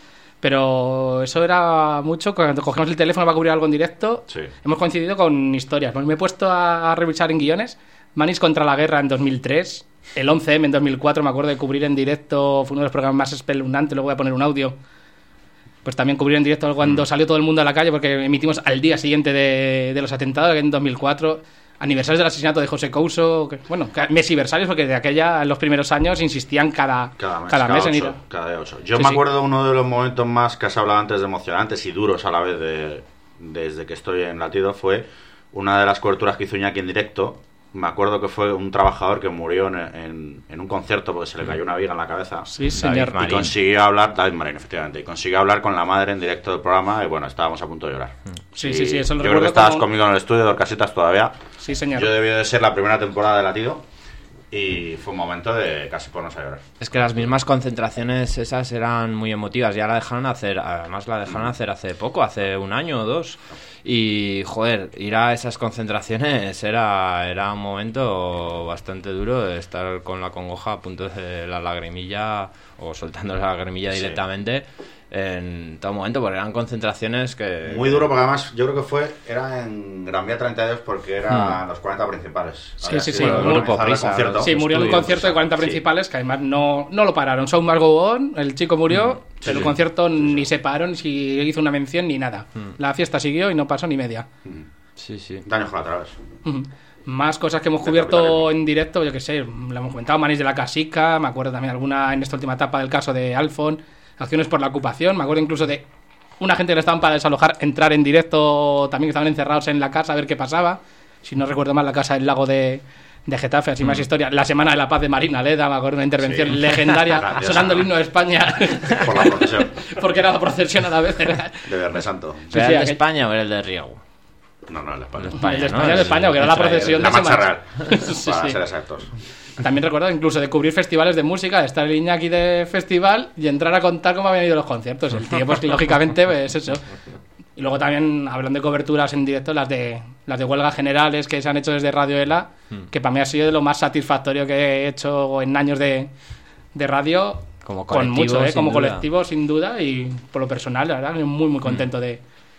pero eso era mucho, cuando cogemos el teléfono para cubrir algo en directo, sí. Hemos coincidido con historias. Pues me he puesto a, a revisar en guiones, Manis contra la guerra en dos mil tres, el once eme en dos mil cuatro, me acuerdo de cubrir en directo, fue uno de los programas más espeluznantes, luego voy a poner un audio. Pues también cubrir en directo cuando mm. salió todo el mundo a la calle, porque emitimos al día siguiente de, de los atentados, en dos mil cuatro. aniversarios del asesinato de José Couso, que, bueno, mesiversarios, porque de aquella, en los primeros años, insistían cada, Cada mes, cada cada mes en ocho, ir. cada día ocho. Yo Sí, me sí. acuerdo de uno de los momentos más que has hablado antes de emocionantes y duros a la vez de, desde que estoy en Latido, fue una de las coberturas que hizo Iñaki en directo. Me acuerdo que fue un trabajador que murió en, en, en un concierto porque se le cayó una viga en la cabeza. Sí, señor. Y consiguió hablar, David Marín, efectivamente, y consiguió hablar con la madre en directo del programa y bueno, estábamos a punto de llorar. Sí, Y sí, sí, eso lo yo creo que recuerdo estabas como- conmigo en el estudio de Orcasitas todavía. Sí, señor. Yo debí de ser la primera temporada de Latido y fue un momento de casi ponernos a llorar. Es que las mismas concentraciones esas eran muy emotivas. Ya la dejaron hacer, además la dejaron hacer hace poco, hace un año o dos. Y, joder, ir a esas concentraciones era, era un momento bastante duro de estar con la congoja a punto de la lagrimilla o soltando la lagrimilla Sí. directamente en todo momento, porque eran concentraciones que... Muy duro porque además yo creo que fue, era en Gran Vía treinta y dos porque eran Hmm. los cuarenta principales. Sí, Había sí, sí. sido el Murió- organizador del concierto. Sí, murió en un concierto de cuarenta principales que además no, no lo pararon. Show must go on, el chico murió, Sí, pero el sí. concierto ni se paró, ni si hizo una mención, ni nada. Mm. La fiesta siguió y no pasó ni media. Sí, sí. Daños colaterales. Ujú. Más cosas que hemos cubierto en directo, yo que sé, lo hemos comentado, Manís de la Casica, me acuerdo también alguna en esta última etapa del caso de Alfon, acciones por la ocupación, me acuerdo incluso de una gente que le estaban para desalojar, entrar en directo, también que estaban encerrados en la casa a ver qué pasaba, si no recuerdo mal la casa del lago de, de Getafe, así más historia, la Semana de la Paz de Marina Leda, me acuerdo de una intervención Sí. legendaria, Grandiosa. sonando el himno de España, Por la procesión porque era la procesión a la vez. Era... de Viernes Santo. ¿Pero Sí, era sí, el de aquel- España o era el de Riego? No, no, el de España. El de España, El de ¿no? España, el de España, que era la procesión La de Mancha Semana. Real, Sí, para sí. ser exactos. También recuerdo incluso de cubrir festivales de música, de estar el Iñaki de festival y entrar a contar cómo habían ido los conciertos. El tío, pues lógicamente, pues eso. Y luego también, hablando de coberturas en directo, las de las de huelgas generales que se han hecho desde Radio Ela, Mm. que para mí ha sido de lo más satisfactorio que he hecho en años de, de radio. Como con colectivo, mucho, ¿eh? sin Como duda. colectivo, sin duda, y por lo personal, la verdad, muy, muy contento de,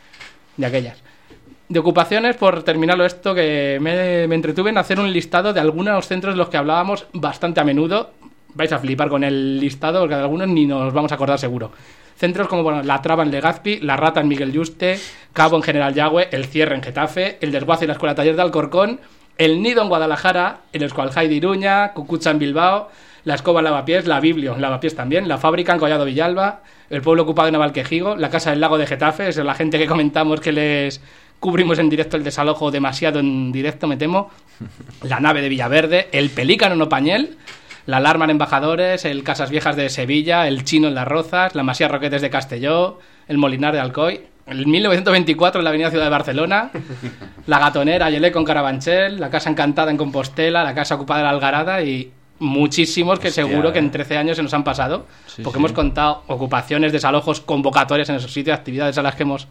de aquellas. De ocupaciones, por terminarlo esto, que me, me entretuve en hacer un listado de algunos centros de los que hablábamos bastante a menudo. Vais a flipar con el listado, porque de algunos ni nos vamos a acordar seguro. Centros como bueno, La Traba en Legazpi, La Rata en Miguel Yuste, Cabo en General Yagüe, El Cierre en Getafe, El Desguace y la Escuela Taller de Alcorcón, El Nido en Guadalajara, El Escualjay de Iruña, Cucucha en Bilbao, La Escoba en Lavapiés, La Biblio en Lavapiés también, La Fábrica en Collado Villalba, El Pueblo Ocupado en Navalquejigo, La Casa del Lago de Getafe, es la gente que comentamos que les cubrimos en directo el desalojo demasiado en directo, me temo, La Nave de Villaverde, El Pelícano en Opañel, La Alarma en Embajadores, el Casas Viejas de Sevilla, el Chino en Las Rozas, la Masía Roquetes de Castelló, el Molinar de Alcoy, el mil novecientos veinticuatro en la Avenida Ciudad de Barcelona, la Gatonera y el Eco en Carabanchel, la Casa Encantada en Compostela, la Casa Ocupada de la Algarada y muchísimos que Hostia, seguro que eh. en trece años se nos han pasado, Sí, porque sí. hemos contado ocupaciones, desalojos, convocatorias en esos sitios, actividades a las que hemos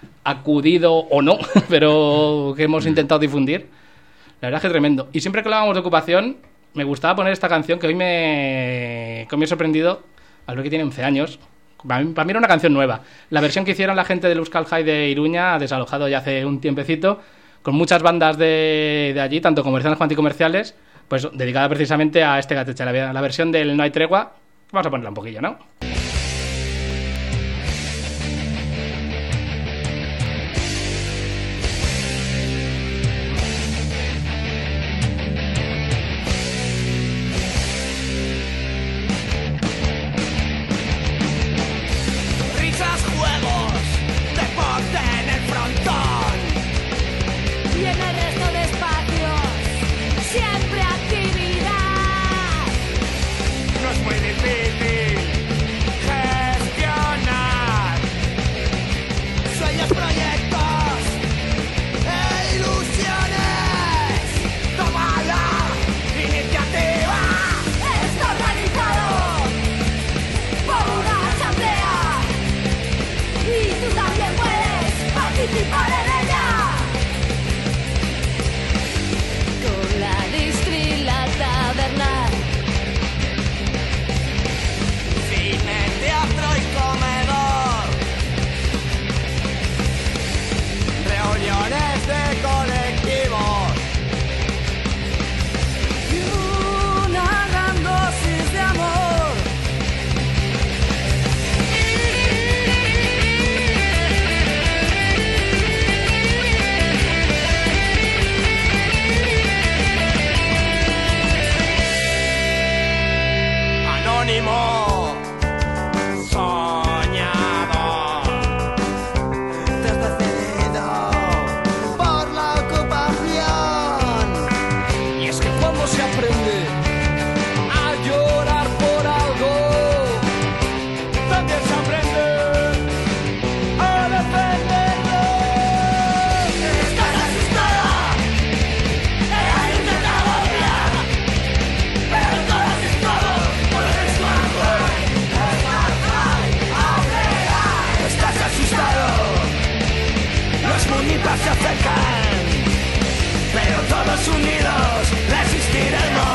acudido o no, pero que hemos intentado difundir. La verdad es que tremendo. Y siempre que hablábamos de ocupación, me gustaba poner esta canción que hoy me, que hoy me ha sorprendido al ver que tiene once años. Para mí, para mí era una canción nueva. La versión que hicieron la gente del Euskal Jai de Iruña, desalojado ya hace un tiempecito, con muchas bandas de, de allí, tanto comerciales como anticomerciales, pues dedicada precisamente a este gateche, la, la versión del No hay tregua. Vamos a ponerla un poquillo, ¿no? Risas, juegos, deporte en el frontón. Y en el resto de espacios, siempre actividad. No es muy difícil gestionar sueños, proyectos e ilusiones. Toma la iniciativa. Está organizado por una asamblea y tú también puedes participar en ella. Con la distri, la taberna ánimo soñador. Desdecidido por la ocupación. Y es que cuando se aprende a llorar por algo, también se aprende a defenderlo. Estás asustada, has intentado olvidar, pero todo es todo por el esfuerzo. Estás asustado, los munitas se acercan, pero todos unidos resistiremos.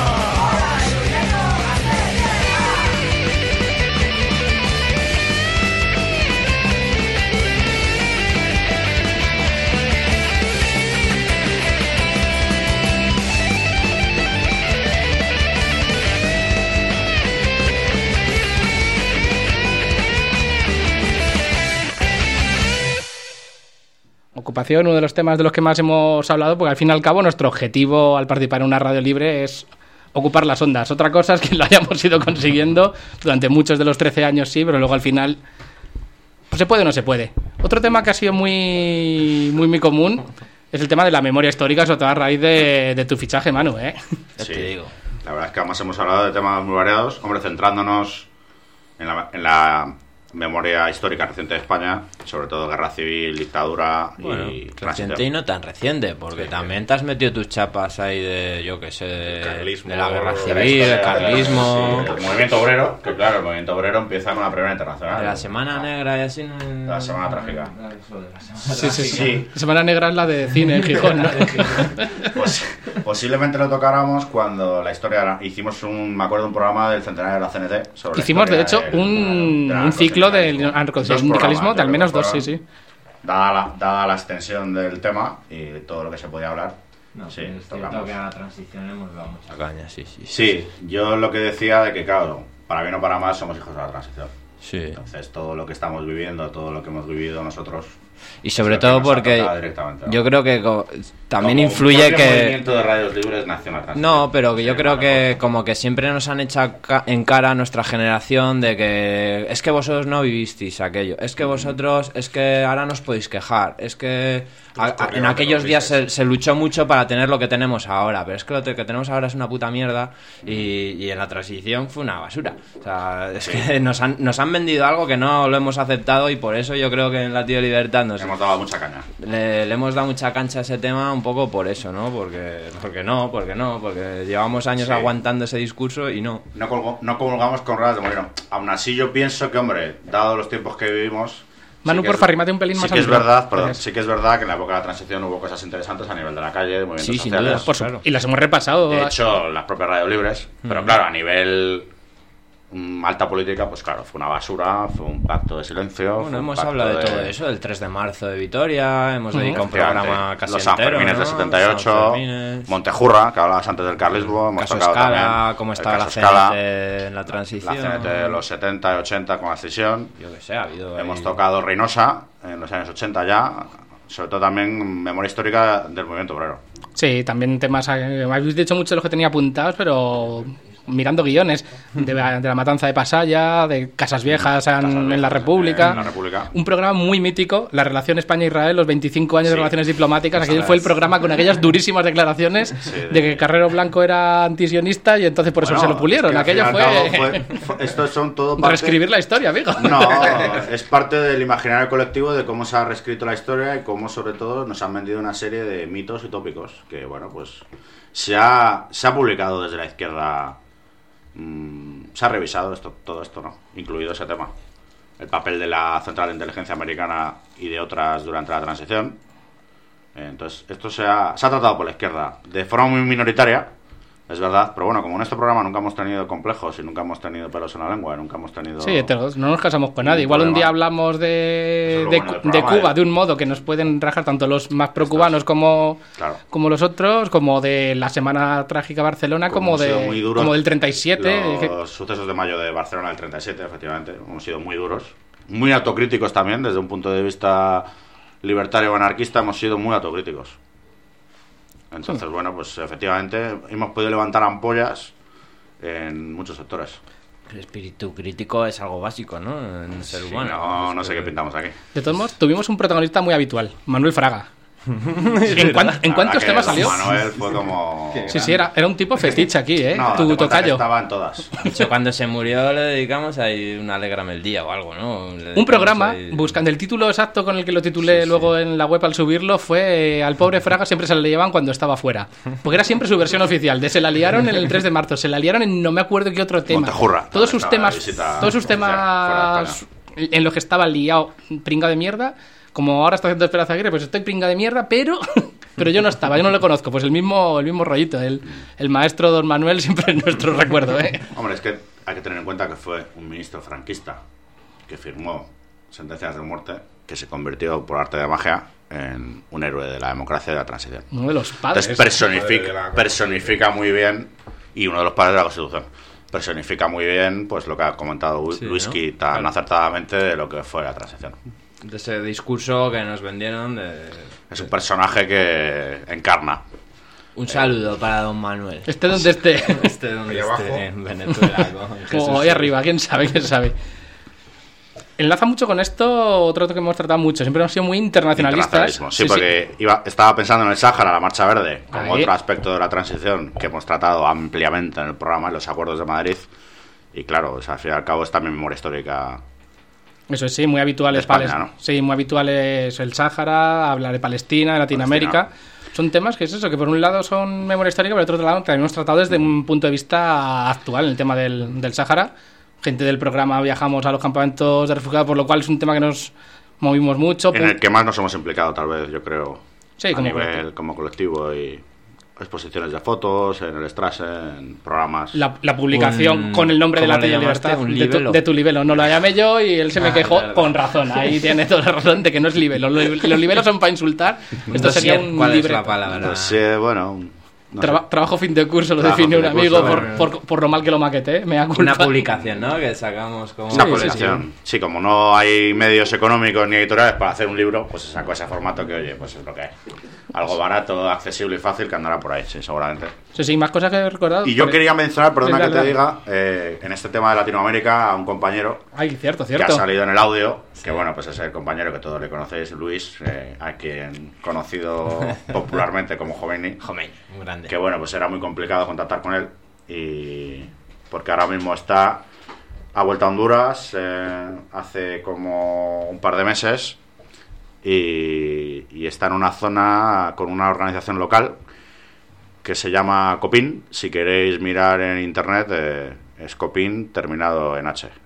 Ocupación, uno de los temas de los que más hemos hablado, porque al fin y al cabo nuestro objetivo al participar en una radio libre es ocupar las ondas. Otra cosa es que lo hayamos ido consiguiendo durante muchos de los trece años, sí, pero luego al final pues se puede o no se puede. Otro tema que ha sido muy muy muy común es el tema de la memoria histórica, sobre todo a raíz de, de tu fichaje, Manu, ¿eh? Sí, la verdad es que además hemos hablado de temas muy variados, hombre, centrándonos en la, en la memoria histórica reciente de España, sobre todo guerra civil, dictadura Bueno, y reciente transición. y no tan reciente, porque Sí, también te has metido tus chapas ahí de, yo que sé, de, carlismo, de la guerra de la civil, historia, el carlismo, sí, el movimiento obrero, que claro, el movimiento obrero empieza con la Primera Internacional. de la Semana Negra y así. No... La Semana Trágica. Sí, sí, sí. Semana Negra es la de cine en Gijón, ¿no? Pues, posiblemente lo tocáramos cuando la historia... Hicimos un, me acuerdo, un programa del centenario de la C N T. Sobre Hicimos, la de historia hecho, del- un, de la un ciclo del Dos anarcosindicalismo programas, de al yo menos creo que dos, sí, fueron. sí. Dada la, dada la extensión del tema y todo lo que se podía hablar, No, sí, pero es cierto tocamos. que a la transición hemos dado mucha caña, sí, sí. Sí, yo lo que decía de que, claro, para bien o para mal somos hijos de la transición. Sí. Entonces, todo lo que estamos viviendo, todo lo que hemos vivido nosotros... Y sobre es lo que todo nos ha porque tocado directamente, ¿no? yo creo que co- también Como influye un propio que... movimiento de radios libres nació en la transición. No, pero que yo creo que como que siempre nos han echado ca- en cara a nuestra generación de que es que vosotros no vivisteis aquello, es que vosotros, es que ahora no os podéis quejar, es que a- a- en aquellos días se, se luchó mucho para tener lo que tenemos ahora, pero es que lo que tenemos ahora es una puta mierda y, y en la transición fue una basura. O sea, es que nos han, nos han vendido algo que no lo hemos aceptado y por eso yo creo que en Latido Libertad nos hemos dado mucha caña. Le, le hemos dado mucha cancha a ese tema un poco por eso, ¿no? Porque, porque no, porque no, porque llevamos años Sí. aguantando ese discurso y no. No, colgo- no comulgamos con ruedas de molino. Aún así yo pienso que, hombre, dado los tiempos que vivimos... Manu, sí que porfa, es- arrímate un pelín sí más que es al micro. verdad, perdón, Gracias. sí que es verdad que en la época de la transición hubo cosas interesantes a nivel de la calle, de movimientos Sí, sin sociales. duda, por supuesto. Y las hemos repasado. De hecho, las propias radios libres. Pero Mm. claro, a nivel mm, alta política, pues claro, fue una basura, fue un pacto de silencio. fue Bueno, un hemos pacto hablado de todo eso, del tres de marzo de Vitoria, hemos dedicado un programa casi Los entero, Sanfermines ¿no? del setenta y ocho, Sanfermines. Montejurra, que hablabas antes del carlismo, hemos Caso tocado Escala, también cómo el estaba caso la Escala, C N T en la transición. la C N T de los setenta y ochenta con la escisión. Yo que sé, ha habido Hemos ahí- tocado Reynosa en los años ochenta ya, sobre todo también memoria histórica del movimiento obrero. Sí, también temas. eh, Me habéis dicho mucho de los que tenía apuntados, pero mirando guiones de, la- de la matanza de Pasaya, de Casas Viejas en, en la República. En la República. Un programa muy mítico, la relación España-Israel, los veinticinco años de Sí. relaciones diplomáticas. Esa Aquel es. fue el programa con aquellas durísimas declaraciones de- de que Carrero Blanco era antisionista y entonces por eso Bueno, se lo pulieron. es que al Aquello fin y al fue, cabo fue- fue- Estos son todo parte... reescribir la historia, amigo. No, es parte del imaginario colectivo de cómo se ha reescrito la historia y cómo sobre todo nos han vendido una serie de mitos y tópicos que, bueno, pues se ha, se ha publicado desde la izquierda, mmm, se ha revisado esto, todo esto, ¿no? Incluido ese tema. El papel de la Central de Inteligencia Americana y de otras durante la transición. Entonces, esto se ha, se ha tratado por la izquierda de forma muy minoritaria, es verdad, pero bueno, como en este programa nunca hemos tenido complejos y nunca hemos tenido pelos en la lengua, nunca hemos tenido... Sí, heteros, no nos casamos con nadie. Igual un problema. día hablamos de, Eso es lo de, bueno del de programa, Cuba ¿eh? de un modo que nos pueden rajar tanto los más pro-cubanos como, Claro. como los otros, como de la Semana Trágica Barcelona, como, Hemos sido de muy duros. como del treinta y siete. que- Los sucesos de mayo de Barcelona del treinta y siete, efectivamente, hemos sido muy duros. Muy autocríticos también, desde un punto de vista libertario o anarquista, hemos sido muy autocríticos. Entonces, bueno, pues efectivamente hemos podido levantar ampollas en muchos sectores. El espíritu crítico es algo básico, ¿no? En el ser Sí, humano. no, no sé qué pintamos aquí. De todos modos, tuvimos un protagonista muy habitual, Manuel Fraga. ¿En, cuan- ¿En cuántos temas salió? Manuel fue como... Sí, sí, era, era un tipo fetiche aquí, ¿eh? No, Tu date cuenta que tocayo. estaba en todas. De hecho, cuando se murió le dedicamos ahí un Alégrame el día o algo, ¿no? Le Un dedicamos programa, ahí- buscando el título exacto con el que lo titulé luego en la web al subirlo, fue eh, al pobre Fraga siempre se le llevaban cuando estaba fuera. Porque era siempre su versión oficial. De se la liaron en el tres de marzo, se la liaron en no me acuerdo qué otro tema. Montejurra. Todos sus Estaba temas, de visita todos sus oficial, fuera de temas en los que estaba liado, pringa de mierda. Como ahora está haciendo Esperanza Aguirre, pues estoy pringa de mierda, pero pero yo no estaba, yo no lo conozco. Pues el mismo el mismo rollito, el, el maestro Don Manuel siempre en nuestro recuerdo, ¿eh? Hombre, es que hay que tener en cuenta que fue un ministro franquista que firmó sentencias de muerte, que se convirtió por arte de magia en un héroe de la democracia y de la transición. Uno de los padres. Entonces personifica, personifica muy bien, y uno de los padres de la Constitución, personifica muy bien pues lo que ha comentado Sí, Luisky ¿no? tan Claro. acertadamente de lo que fue la transición. De ese discurso que nos vendieron de... Es un personaje que encarna. Un saludo para don Manuel. Este donde esté. Este donde Ahí esté, abajo. en Venezuela. con Jesús. O ahí arriba, quién sabe, quién sabe. Enlaza mucho con esto, otro que hemos tratado mucho. Siempre hemos sido muy internacionalistas. Internacionalismo, sí, porque Iba, estaba pensando en el Sáhara, la Marcha Verde, como Ahí. otro aspecto de la transición que hemos tratado ampliamente en el programa, en los Acuerdos de Madrid. Y claro, o sea, al fin y al cabo es también memoria histórica. Eso sí, muy habituales. España, Pales- ¿no? Sí, muy habituales el Sáhara, hablar de Palestina, de Latinoamérica. Son temas que es eso, que por un lado son memoria histórica, pero por otro lado también hemos tratado desde un punto de vista actual, el tema del, del Sáhara. Gente del programa viajamos a los campamentos de refugiados, por lo cual es un tema que nos movimos mucho. En el que más nos hemos implicado, tal vez, yo creo. Sí, a como nivel colectivo. como colectivo y exposiciones de fotos, en el Strasse, en programas. La, la publicación Un- con el nombre de ¿cómo la le Talla llamaste? Libertad ¿Un de tu, libelo? de tu libelo. No lo llamé yo y él se me Ah, quejó verdad. con razón. Ahí tiene toda la razón de que no es libelo. Los, los libelos son para insultar. Esto sería un ¿Cuál es libre. la palabra? Pues, eh, bueno, no sé. Traba- trabajo fin de curso, lo Trabajo define fin un de amigo curso, por, eh. por, por lo mal que lo maqueté. Me da culpa. Una publicación, ¿no? Que sacamos como... Una Sí, publicación. sí, Sí, como no hay medios económicos ni editoriales para hacer un libro, pues se sacó ese formato que, oye, pues es lo que hay. Algo barato, accesible y fácil que andará por ahí, sí, seguramente. Sí, sí, más cosas que he recordado. Y yo Por- quería mencionar, perdona Sí, que dale, te dale. diga, eh, en este tema de Latinoamérica, a un compañero Ay, cierto, que ha cierto. salido en el audio, que bueno, pues es el compañero que todos le conocéis, Luis, eh, a quien conocido popularmente como Joveini. Joveini, un grande. Que bueno, pues era muy complicado contactar con él, y porque ahora mismo está, ha vuelto a Honduras eh, hace como un par de meses, y, y está en una zona con una organización local que se llama Copin. Si queréis mirar en internet, eh, es Copin terminado en H.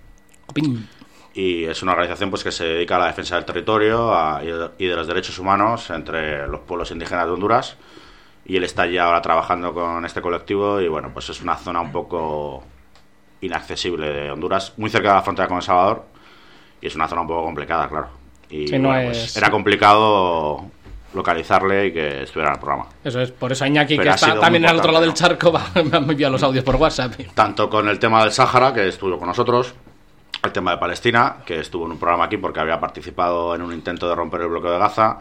Copin. Y es una organización pues que se dedica a la defensa del territorio a- y, de, y de los derechos humanos entre los pueblos indígenas de Honduras. Y él está allí ahora trabajando con este colectivo, y bueno, pues es una zona un poco inaccesible de Honduras, muy cerca de la frontera con El Salvador, y es una zona un poco complicada, claro. Y Sí, no bueno, es- pues era complicado localizarle y que estuviera en el programa. Eso es, por eso Iñaki, Pero que ha está sido también muy al otro lado del importante, charco, va- me han enviado los audios por WhatsApp. Tanto con el tema del Sáhara, que estuvo con nosotros, el tema de Palestina, que estuvo en un programa aquí porque había participado en un intento de romper el bloqueo de Gaza,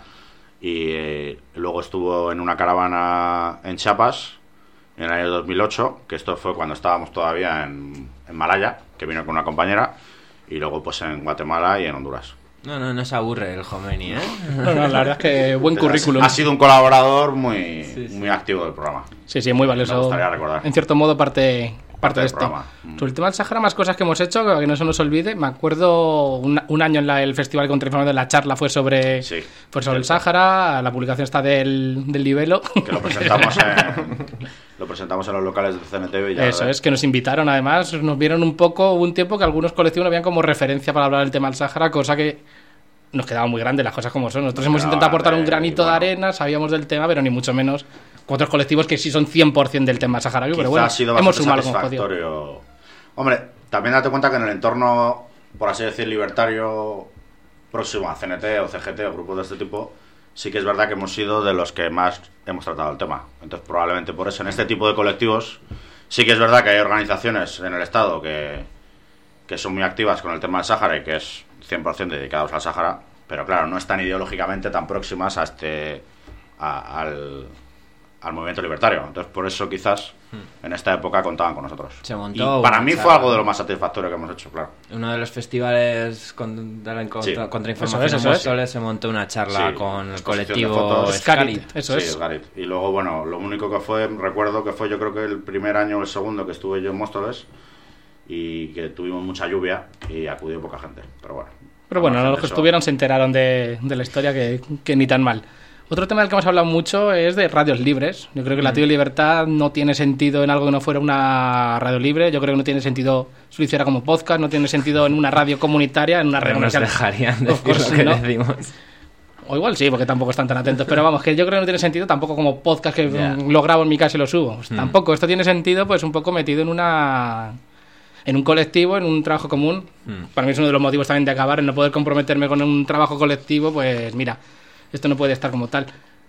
y eh, luego estuvo en una caravana en Chiapas en el año dos mil ocho, que esto fue cuando estábamos todavía en, en Malaya, que vino con una compañera, y luego pues en Guatemala y en Honduras. No, no, no se aburre el Joveini, ¿eh? No, no, la verdad es que buen currículum. Ha sido un colaborador muy, muy activo del programa. Sí, sí, muy valioso. Me gustaría recordar. En cierto modo, parte, parte de del esto. programa. Sobre el tema del Sáhara, más cosas que hemos hecho, que no se nos olvide. Me acuerdo un, un año en la- el Festival Contrainformado de la charla fue sobre, fue sobre el Sáhara. La publicación está del, del libelo. Que lo presentamos en, lo presentamos en los locales del C N T V. Y ya Eso lo es, que nos invitaron. Además, nos vieron un poco, hubo un tiempo que algunos colectivos nos veían como referencia para hablar del tema del Sáhara, cosa que nos quedaba muy grande, las cosas como son. Nosotros Nos hemos quedaba intentado aportar grande, un granito y bueno. de arena, sabíamos del tema, pero ni mucho menos con otros colectivos que sí son cien por ciento del tema saharaui. Quizá Pero bueno, ha sido hemos bastante sumado algo jodido. satisfactorio. Hombre, también date cuenta que en el entorno, por así decir, libertario próximo a C N T o C G T o grupos de este tipo, sí que es verdad que hemos sido de los que más hemos tratado el tema. Entonces, probablemente por eso, en este tipo de colectivos, sí que es verdad que hay organizaciones en el Estado que, que son muy activas con el tema del Sáhara y que es cien por ciento dedicados al Sáhara, pero claro, no están ideológicamente tan próximas a este a- al, al movimiento libertario. Entonces, por eso quizás en esta época contaban con nosotros. Se montó y para una mí charla, fue algo de lo ¿no? más satisfactorio que hemos hecho, claro. Uno de los festivales con, de la contra, Sí. contrainformación Eso es, eso en es. Móstoles se montó una charla Sí, con el exposición de colectivo fotos. Scarit. Sí, Scarit. Y luego, bueno, lo único que fue, recuerdo que fue yo creo que el primer año o el segundo que estuve yo en Móstoles y que tuvimos mucha lluvia y acudió poca gente, pero bueno. Pero bueno, Además, los que eso- estuvieron se enteraron de, de la historia que, que ni tan mal. Otro tema del que hemos hablado mucho es de radios libres. Yo creo que la Mm. Tío Libertad no tiene sentido en algo que no fuera una radio libre. Yo creo que no tiene sentido si lo hiciera como podcast, no tiene sentido en una radio comunitaria, en una Pero radio nos comercial. dejarían Of decir course, lo que ¿no? decimos. O igual sí, porque tampoco están tan atentos. Pero vamos, que yo creo que no tiene sentido tampoco como podcast que Ya. mm, lo grabo en mi casa y lo subo. Pues Mm. Tampoco. Esto tiene sentido pues un poco metido en una... en un colectivo, en un trabajo común. Mm. Para mí es uno de los motivos también de acabar, en no poder comprometerme con un trabajo colectivo, pues mira, esto no puede estar como tal.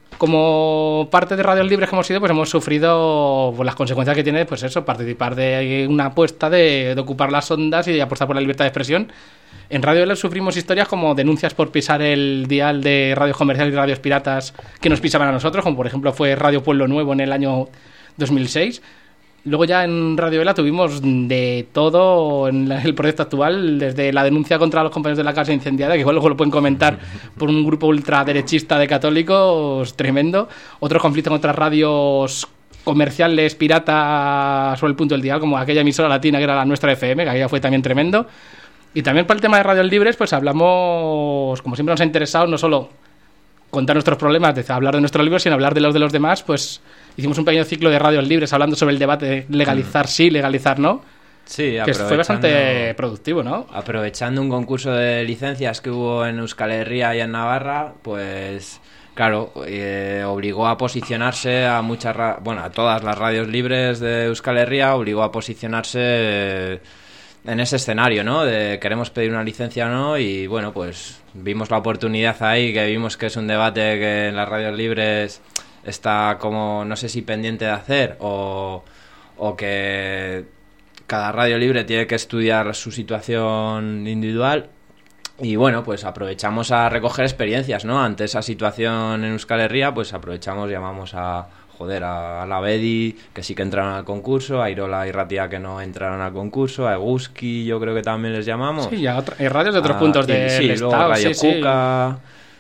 Como parte de radios libres que hemos sido, pues hemos sufrido pues, las consecuencias que tiene, pues eso, participar de una apuesta de, de ocupar las ondas y de apostar por la libertad de expresión. En Radio L sufrimos historias como denuncias por pisar el dial de radios comerciales y radios piratas que nos pisaban a nosotros, como por ejemplo fue Radio Pueblo Nuevo en el año dos mil seis. Luego ya en Radio Vela tuvimos de todo en la- el proyecto actual, desde la denuncia contra los compañeros de la casa incendiada, que igual luego lo pueden comentar por un grupo ultraderechista de católicos, tremendo. Otros conflictos contra radios comerciales piratas sobre el punto del dial, como aquella emisora latina que era la nuestra F M, que aquella fue también tremendo. Y también para el tema de radios libres, pues hablamos, como siempre nos ha interesado, no solo contar nuestros problemas, de hablar de nuestros libros, sino hablar de los de los demás, pues hicimos un pequeño ciclo de radios libres hablando sobre el debate de legalizar sí, legalizar no. Sí, Que fue bastante aprovechando- productivo, ¿no? Aprovechando un concurso de licencias que hubo en Euskal Herria y en Navarra, pues claro, eh, obligó a posicionarse a muchas, ra- bueno, a todas las radios libres de Euskal Herria, obligó a posicionarse eh, en ese escenario, ¿no? De queremos pedir una licencia o no, y bueno, pues vimos la oportunidad ahí, que vimos que es un debate que en las radios libres está como, no sé si pendiente de hacer o, o que cada radio libre tiene que estudiar su situación individual. Y bueno, pues aprovechamos a recoger experiencias, ¿no? Ante esa situación en Euskal Herria, pues aprovechamos, llamamos a, joder, a, a la Bedi, que sí que entraron al concurso, a Irola y Ratia, que no entraron al concurso, a Eguski, yo creo que también les llamamos. Sí, y a otra- y radios de otros A- puntos y- del sí, luego estado, Radio sí, sí. Cuca,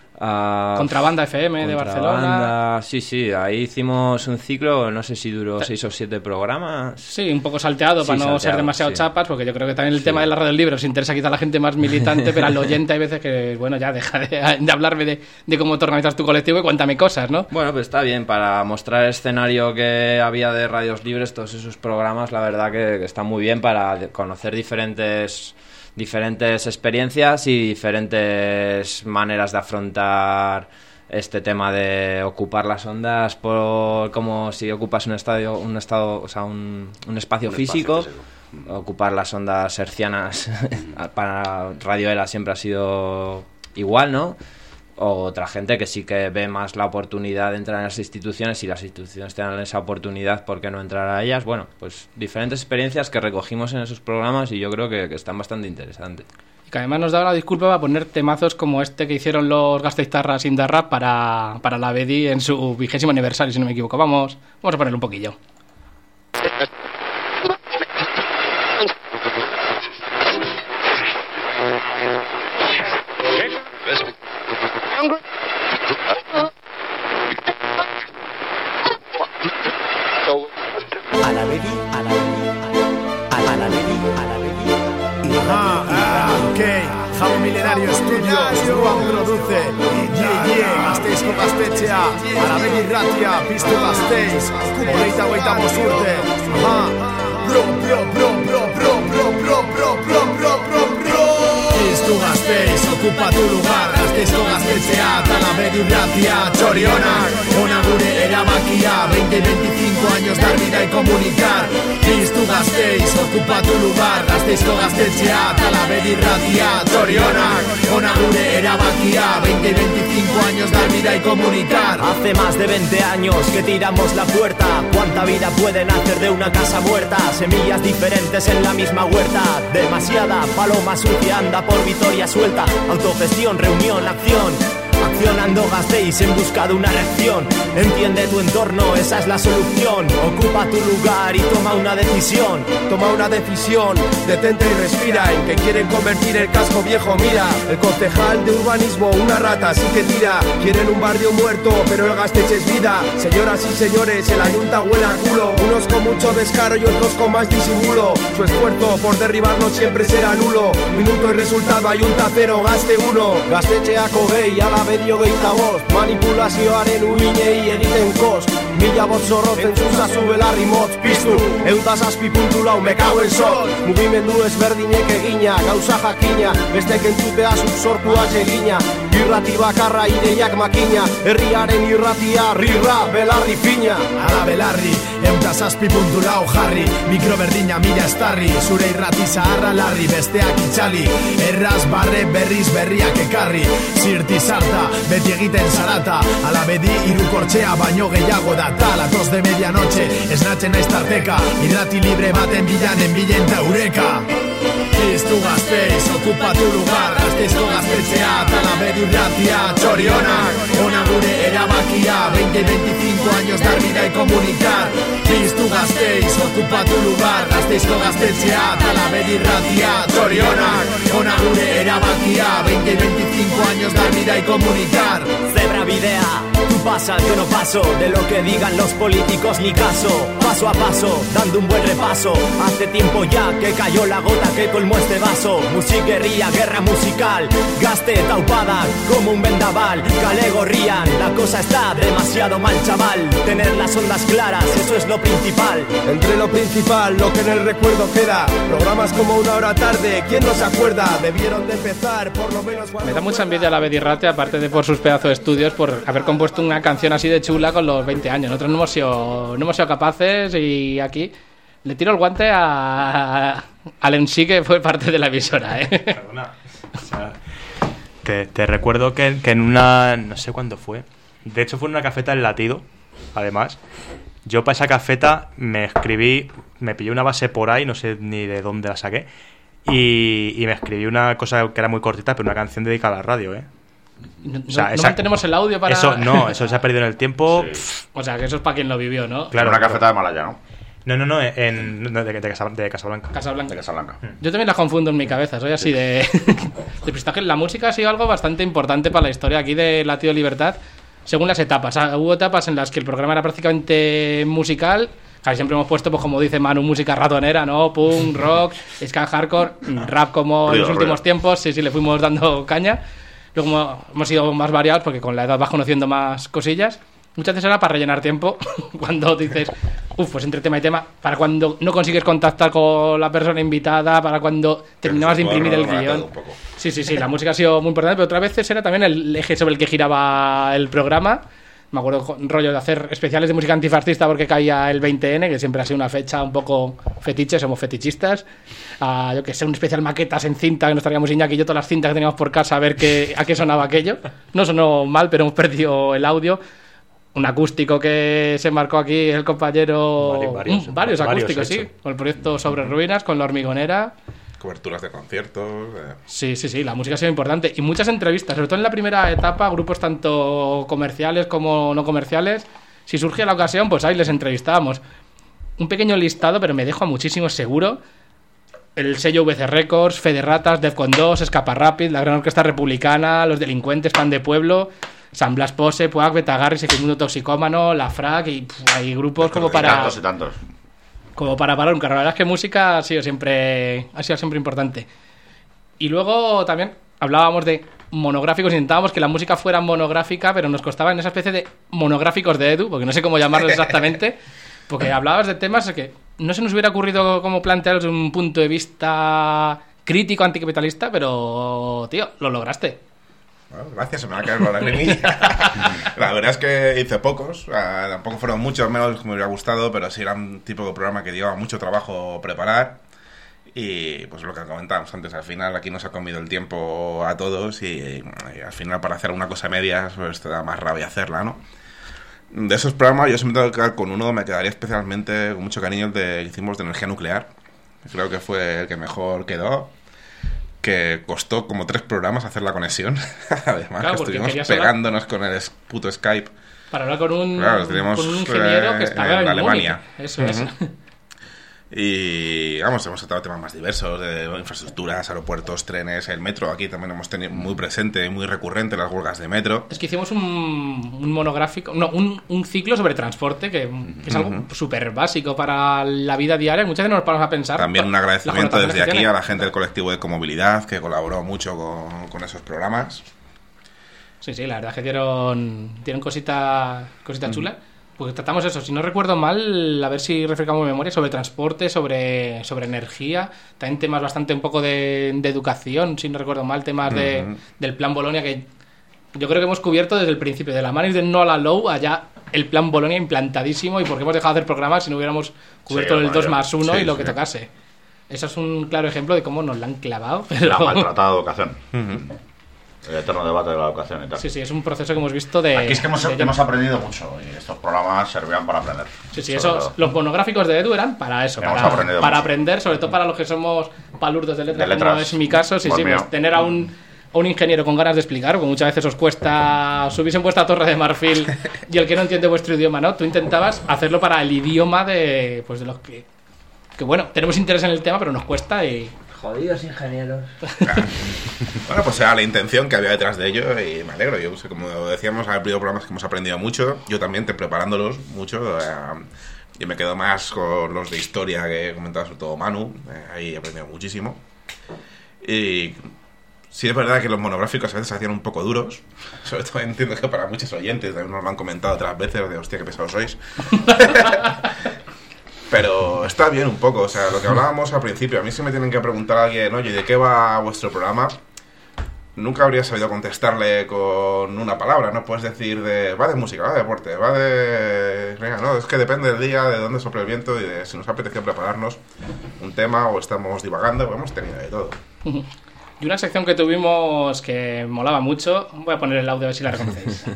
a- Contrabanda F M de Barcelona. Contrabanda, sí, sí, ahí hicimos un ciclo, no sé si duró seis o siete programas. Sí, un poco salteado Sí, para no ser salteado, demasiado sí. chapas, porque yo creo que también el Sí. tema de las radios libres interesa quizá a la gente más militante, pero al oyente hay veces que, bueno, ya deja de, de hablarme de, de cómo te organizas tu colectivo y cuéntame cosas, ¿no? Bueno, pues está bien, para mostrar el escenario que había de radios libres, todos esos programas, la verdad que, que está muy bien para de- conocer diferentes, diferentes experiencias y diferentes maneras de afrontar este tema de ocupar las ondas por como si ocupas un estadio, un estado, o sea, un, un espacio Un físico. espacio Ocupar las ondas hercianas para Radio Ela siempre ha sido igual, ¿no? O otra gente que sí que ve más la oportunidad de entrar en las instituciones, y las instituciones tengan esa oportunidad, ¿por qué no entrar a ellas? Bueno, pues diferentes experiencias que recogimos en esos programas y yo creo que, que están bastante interesantes. Y que además nos da una disculpa para poner temazos como este que hicieron los Gasteiztarras Indarrap para, para la Bedi en su vigésimo aniversario, si no me equivoco. Vamos, vamos a ponerle un poquillo. A la Bedi, a la Bedi, a la, a la Bedi, a la Bedi. Ah, ah, ok, Jabo Milenario Studios, Juan produce, yeah, yeah, Gasteiz Gaztetxea, Arabegi Ratia, Piztu Gasteiz, Hogeita hogeita bosurte, aha, bro, bro, bro, bro, bro, bro, bro, bro, bro, bro, bro, bro. Piztu Gasteiz, ocupa tu lugar, Gasteizko Gaztetxea, Arabegi Ratia, Txorionak, ona gure erabakia, veinte y veinticinco años dar vida y comunicar. Piztu Gasteiz, ocupa tu lugar, Gasteizko Gaztetxea, Talabedi Ratia, Txorionak, ona gure erabakia, veinte y veinticinco años dar vida y comunicar. Hace más de veinte años que tiramos la puerta. ¿Cuánta vida pueden hacer de una casa muerta? Semillas diferentes en la misma huerta. Demasiada paloma sucia anda por Vitoria suelta. Autogestión, reunión, acción. Revolucionando Gasteiz en busca de una reacción. Entiende tu entorno, esa es la solución. Ocupa tu lugar y toma una decisión. Toma una decisión, detente y respira. En que quieren convertir el casco viejo, mira. El concejal de urbanismo, una rata, así que tira. Quieren un barrio muerto, pero el Gasteiz es vida. Señoras y señores, el ayunta huele a culo. Unos con mucho descaro y otros con más disimulo. Su esfuerzo por derribarnos siempre será nulo. Minuto y resultado, ayunta cero, gaste uno. Gaztetxeako gehi, alabedio gehieta bost. Manipulazioaren uinei egiten kost. Mila bot zorrotzen zuzazu belarri motz piztu. Euta zazpi puntu lau, me cago en sol. Mugimendu ezberdinek egina, gauza jakina. Bestek entzutea zuk sortu atsegina. Irrati bakarra ideiak makina. Herriaren irratia, rirra, belarri fina. Ala belarri, euta zazpi puntu lau jarri. Mikro berdina mila estarri. Zure irrati zaharra larri, besteak itxali. Erraz barre berriz berriak ekarri. Zirti sarta, beti egiten zarata. Ala bedi irukortxea baino gehiago da. Tal, tos de medianoche, esnatzen naiz tarteka. Irrati libre baten bilan enbilen ta eureka. Piztu Gasteiz, ocupa tu lugar. Gasteizko gaztetxea, talabedi irratia, txorionak. Ona gure erabakia, veinte y veinticinco años dar vida y comunicar. Piztu Gasteiz, ocupa tu lugar. Gasteizko gaztetxea, talabedi irratia, txorionak. Ona gure erabakia, veinte y veinticinco años dar vida y comunicar. Zebra bidea, tú pasas, yo no paso. De lo que digan los políticos ni caso. Paso a paso, dando un buen repaso. Hace tiempo ya que cayó la gota que colmó este vaso. Musiquería, guerra musical. Gaste taupada como un vendaval. Galego rían, la cosa está demasiado mal, chaval. Tener las ondas claras, eso es lo principal. Entre lo principal, lo que en el recuerdo queda. Programas como Una Hora Tarde, ¿quién no se acuerda? Debieron de empezar, por lo menos cuando... Me da mucha envidia a la Betty Rate, aparte de por sus pedazos de estudios, por haber compuesto una canción así de chula con los veinte años. Nosotros no hemos sido, no hemos sido capaces y aquí le tiro el guante a, al M C que fue parte de la emisora, ¿eh? Perdona. O sea, te, te recuerdo que, que en una... no sé cuándo fue. De hecho fue en una cafeta del Latido, además. Yo para esa cafeta me escribí, me pillé una base por ahí, no sé ni de dónde la saqué, y, y me escribí una cosa que era muy cortita, pero una canción dedicada a la radio, ¿eh? No, o sea, no, esa, no tenemos el audio para... Eso, no, eso se ha perdido en el tiempo. Sí. O sea, que eso es para quien lo vivió, ¿no? Claro, una cafeta de Malaya, ¿no? No, no, no, en, de, de, de, Casa, de Casablanca. Casablanca. De Casablanca. Yo también las confundo en mi cabeza, soy así de... de pistaje. La música ha sido algo bastante importante para la historia aquí de Latido Libertad, según las etapas. O sea, hubo etapas en las que el programa era prácticamente musical. Casi siempre hemos puesto, pues como dice Manu, música ratonera, ¿no? Punk, rock, ska, hardcore, rap como en los últimos tiempos. Sí, sí, le fuimos dando caña. Luego hemos sido más variados porque con la edad vas conociendo más cosillas. Muchas veces era para rellenar tiempo, cuando dices, uff, pues entre tema y tema, para cuando no consigues contactar con la persona invitada, para cuando terminabas de imprimir el guión. Sí, sí, sí, la música ha sido muy importante, pero otras veces era también el eje sobre el que giraba el programa. Me acuerdo rollo de hacer especiales de música antifascista porque caía el veinte ene, que siempre ha sido una fecha un poco fetiche, somos fetichistas. Uh, yo que sé, un especial maquetas en cinta, que nos traíamos Iñaki y yo todas las cintas que teníamos por casa a ver qué, a qué sonaba aquello. No sonó mal, pero hemos perdido el audio. Un acústico que se marcó aquí el compañero... Varios, varios, mm, varios acústicos, varios sí. Con el proyecto Sobre Ruinas, con La Hormigonera. Coberturas de conciertos. Eh. Sí, sí, sí, la música ha sido importante. Y muchas entrevistas, sobre todo en la primera etapa, grupos tanto comerciales como no comerciales. Si surgía la ocasión, pues ahí les entrevistábamos. Un pequeño listado, pero me dejo a muchísimos seguro. El sello V C Records, Fede Ratas, Defcon dos, Escapa Rapid, la Gran Orquesta Republicana, Los Delincuentes, Pan de Pueblo, San Blas Pose, Puag, Betagarri, Sequimundo Toxicómano, La Frac, y pff, hay grupos como para... tantos y tantos. Como para parar un carro. La verdad es que música ha sido siempre, ha sido siempre importante. Y luego también hablábamos de monográficos, intentábamos que la música fuera monográfica, pero nos costaba en esa especie de monográficos de Edu, porque no sé cómo llamarlo exactamente, porque hablabas de temas que no se nos hubiera ocurrido cómo plantearlos desde un punto de vista crítico, anticapitalista, pero, tío, lo lograste. Bueno, gracias, se me va a caer la lagrimilla. La verdad es que hice pocos, uh, tampoco fueron muchos, menos que me hubiera gustado, pero sí era un tipo de programa que llevaba mucho trabajo preparar. Y pues lo que comentábamos antes, al final aquí nos ha comido el tiempo a todos y, y al final para hacer una cosa media pues te da más rabia hacerla, ¿no? De esos programas yo siempre tengo que quedar con uno, me quedaría especialmente con mucho cariño el de que hicimos de energía nuclear. Creo que fue el que mejor quedó. que costó como tres programas hacer la conexión. Además, Claro, que porque estuvimos querías hablar- pegándonos con el es- puto Skype. Para hablar con un, Claro, teníamos, con un ingeniero eh, que estaba en, en Alemania. Múnich. Eso es. Ujú. Y vamos, hemos tratado temas más diversos, de infraestructuras, aeropuertos, trenes, el metro. Aquí también hemos tenido muy presente, muy recurrente las huelgas de metro. Es que hicimos un, un monográfico, no, un, un ciclo sobre transporte, que, que es algo Ujú. súper básico para la vida diaria. Muchas veces no nos paramos a pensar. También un las agradecimiento connotaciones desde que aquí tiene. a la gente del colectivo de Ecomovilidad, que colaboró mucho con, con esos programas. Sí, sí, la verdad es que dieron, dieron cosita, cosita chula. Pues tratamos eso, si no recuerdo mal, a ver si refrescamos memoria sobre transporte, sobre, sobre energía, también temas bastante un poco de, de educación, si no recuerdo mal, temas de, Ujú. del plan Bolonia, que yo creo que hemos cubierto desde el principio, de la mano y del no a la low, allá el plan Bolonia implantadísimo, y porque hemos dejado de hacer programas si no hubiéramos cubierto Sí, el bueno, dos más uno sí, y lo sí. que tocase. Eso es un claro ejemplo de cómo nos la han clavado. La Pero... maltratada educación. El eterno debate de la educación y tal. Sí, sí, es un proceso que hemos visto de... Aquí es que hemos, de- hemos aprendido mucho y estos programas servían para aprender. Sí, sí, Sobre esos, todo. los monográficos de Edu eran para eso, Hemos para, aprendido para mucho. aprender, sobre todo para los que somos palurdos de letras, De letras. como es mi caso, sí, Pues sí, mío. pues tener a un, a un ingeniero con ganas de explicar, porque muchas veces os cuesta, subís en vuestra torre de marfil y el que no entiende vuestro idioma, ¿no? Tú intentabas hacerlo para el idioma de, pues de los que, que bueno, tenemos interés en el tema, pero nos cuesta y... Jodidos ingenieros. Bueno, pues era la intención que había detrás de ello y me alegro. Yo, sé, como decíamos, ha habido programas que hemos aprendido mucho. Yo también, te preparándolos mucho. Eh, y me quedo más con los de historia que comentaba sobre todo Manu. Eh, ahí he aprendido muchísimo. Y sí es verdad que los monográficos a veces se hacían un poco duros. Sobre todo entiendo que para muchos oyentes, también nos lo han comentado otras veces, de hostia, qué pesados sois. Pero está bien un poco, o sea, lo que hablábamos al principio. A mí si me tienen que preguntar a alguien, oye, ¿de qué va vuestro programa? Nunca habría sabido contestarle con una palabra, ¿no? Puedes decir de, va de música, va de deporte, va de... Venga, no, es que depende del día, de dónde sopla el viento y de si nos apetece prepararnos un tema o estamos divagando, pues hemos tenido de todo. Y una sección que tuvimos que molaba mucho, voy a poner el audio a ver si la reconocéis.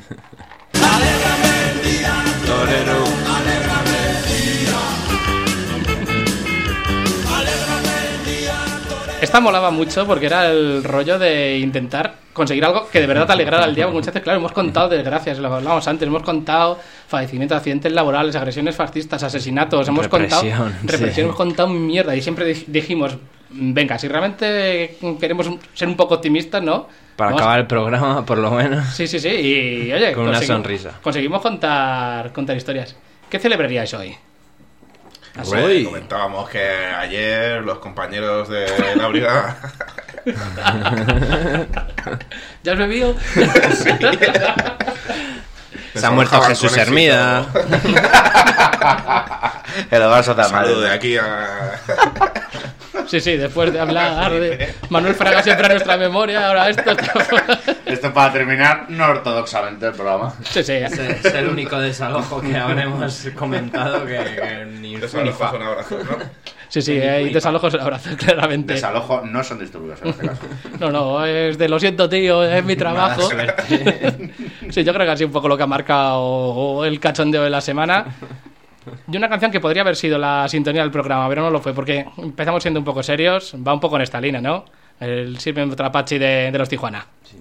Esta molaba mucho porque era el rollo de intentar conseguir algo que de verdad te alegrara el día, porque muchas veces, claro, hemos contado desgracias, lo hablábamos antes, hemos contado fallecimientos, accidentes laborales, agresiones fascistas, asesinatos, hemos Represión, contado represión, sí. hemos contado mierda y siempre dij- dijimos, venga, si realmente queremos ser un poco optimistas, ¿no? Para Vamos- acabar el programa, por lo menos. Sí, sí, sí, y oye, Con una conseguimos- sonrisa. Conseguimos contar, contar historias. ¿Qué celebraríais hoy? Hombre, comentábamos que ayer los compañeros de la brigada... ¿Ya has bebido? Sí. Se ha muerto Jesús Hermida. El hogar Santa María. Saludo de aquí a... Sí, sí, después de hablar de Manuel Fraga siempre a nuestra memoria, ahora esto... Esto para terminar no ortodoxamente el programa. Sí, sí. Es, es el único desalojo que habremos comentado que, que ni fu ni Desalojos fa. son abrazos, ¿no? Sí, sí, hay desalojos en abrazo, claramente. Desalojo no son disturbios en este caso. No, no, es de lo siento, tío, es mi trabajo. Sí, yo creo que ha sido un poco lo que ha marcado el cachondeo de la semana. Y una canción que podría haber sido la sintonía del programa, pero no lo fue, porque empezamos siendo un poco serios, va un poco en esta línea, ¿no? El Sirve otra Apache de, de los Tijuana.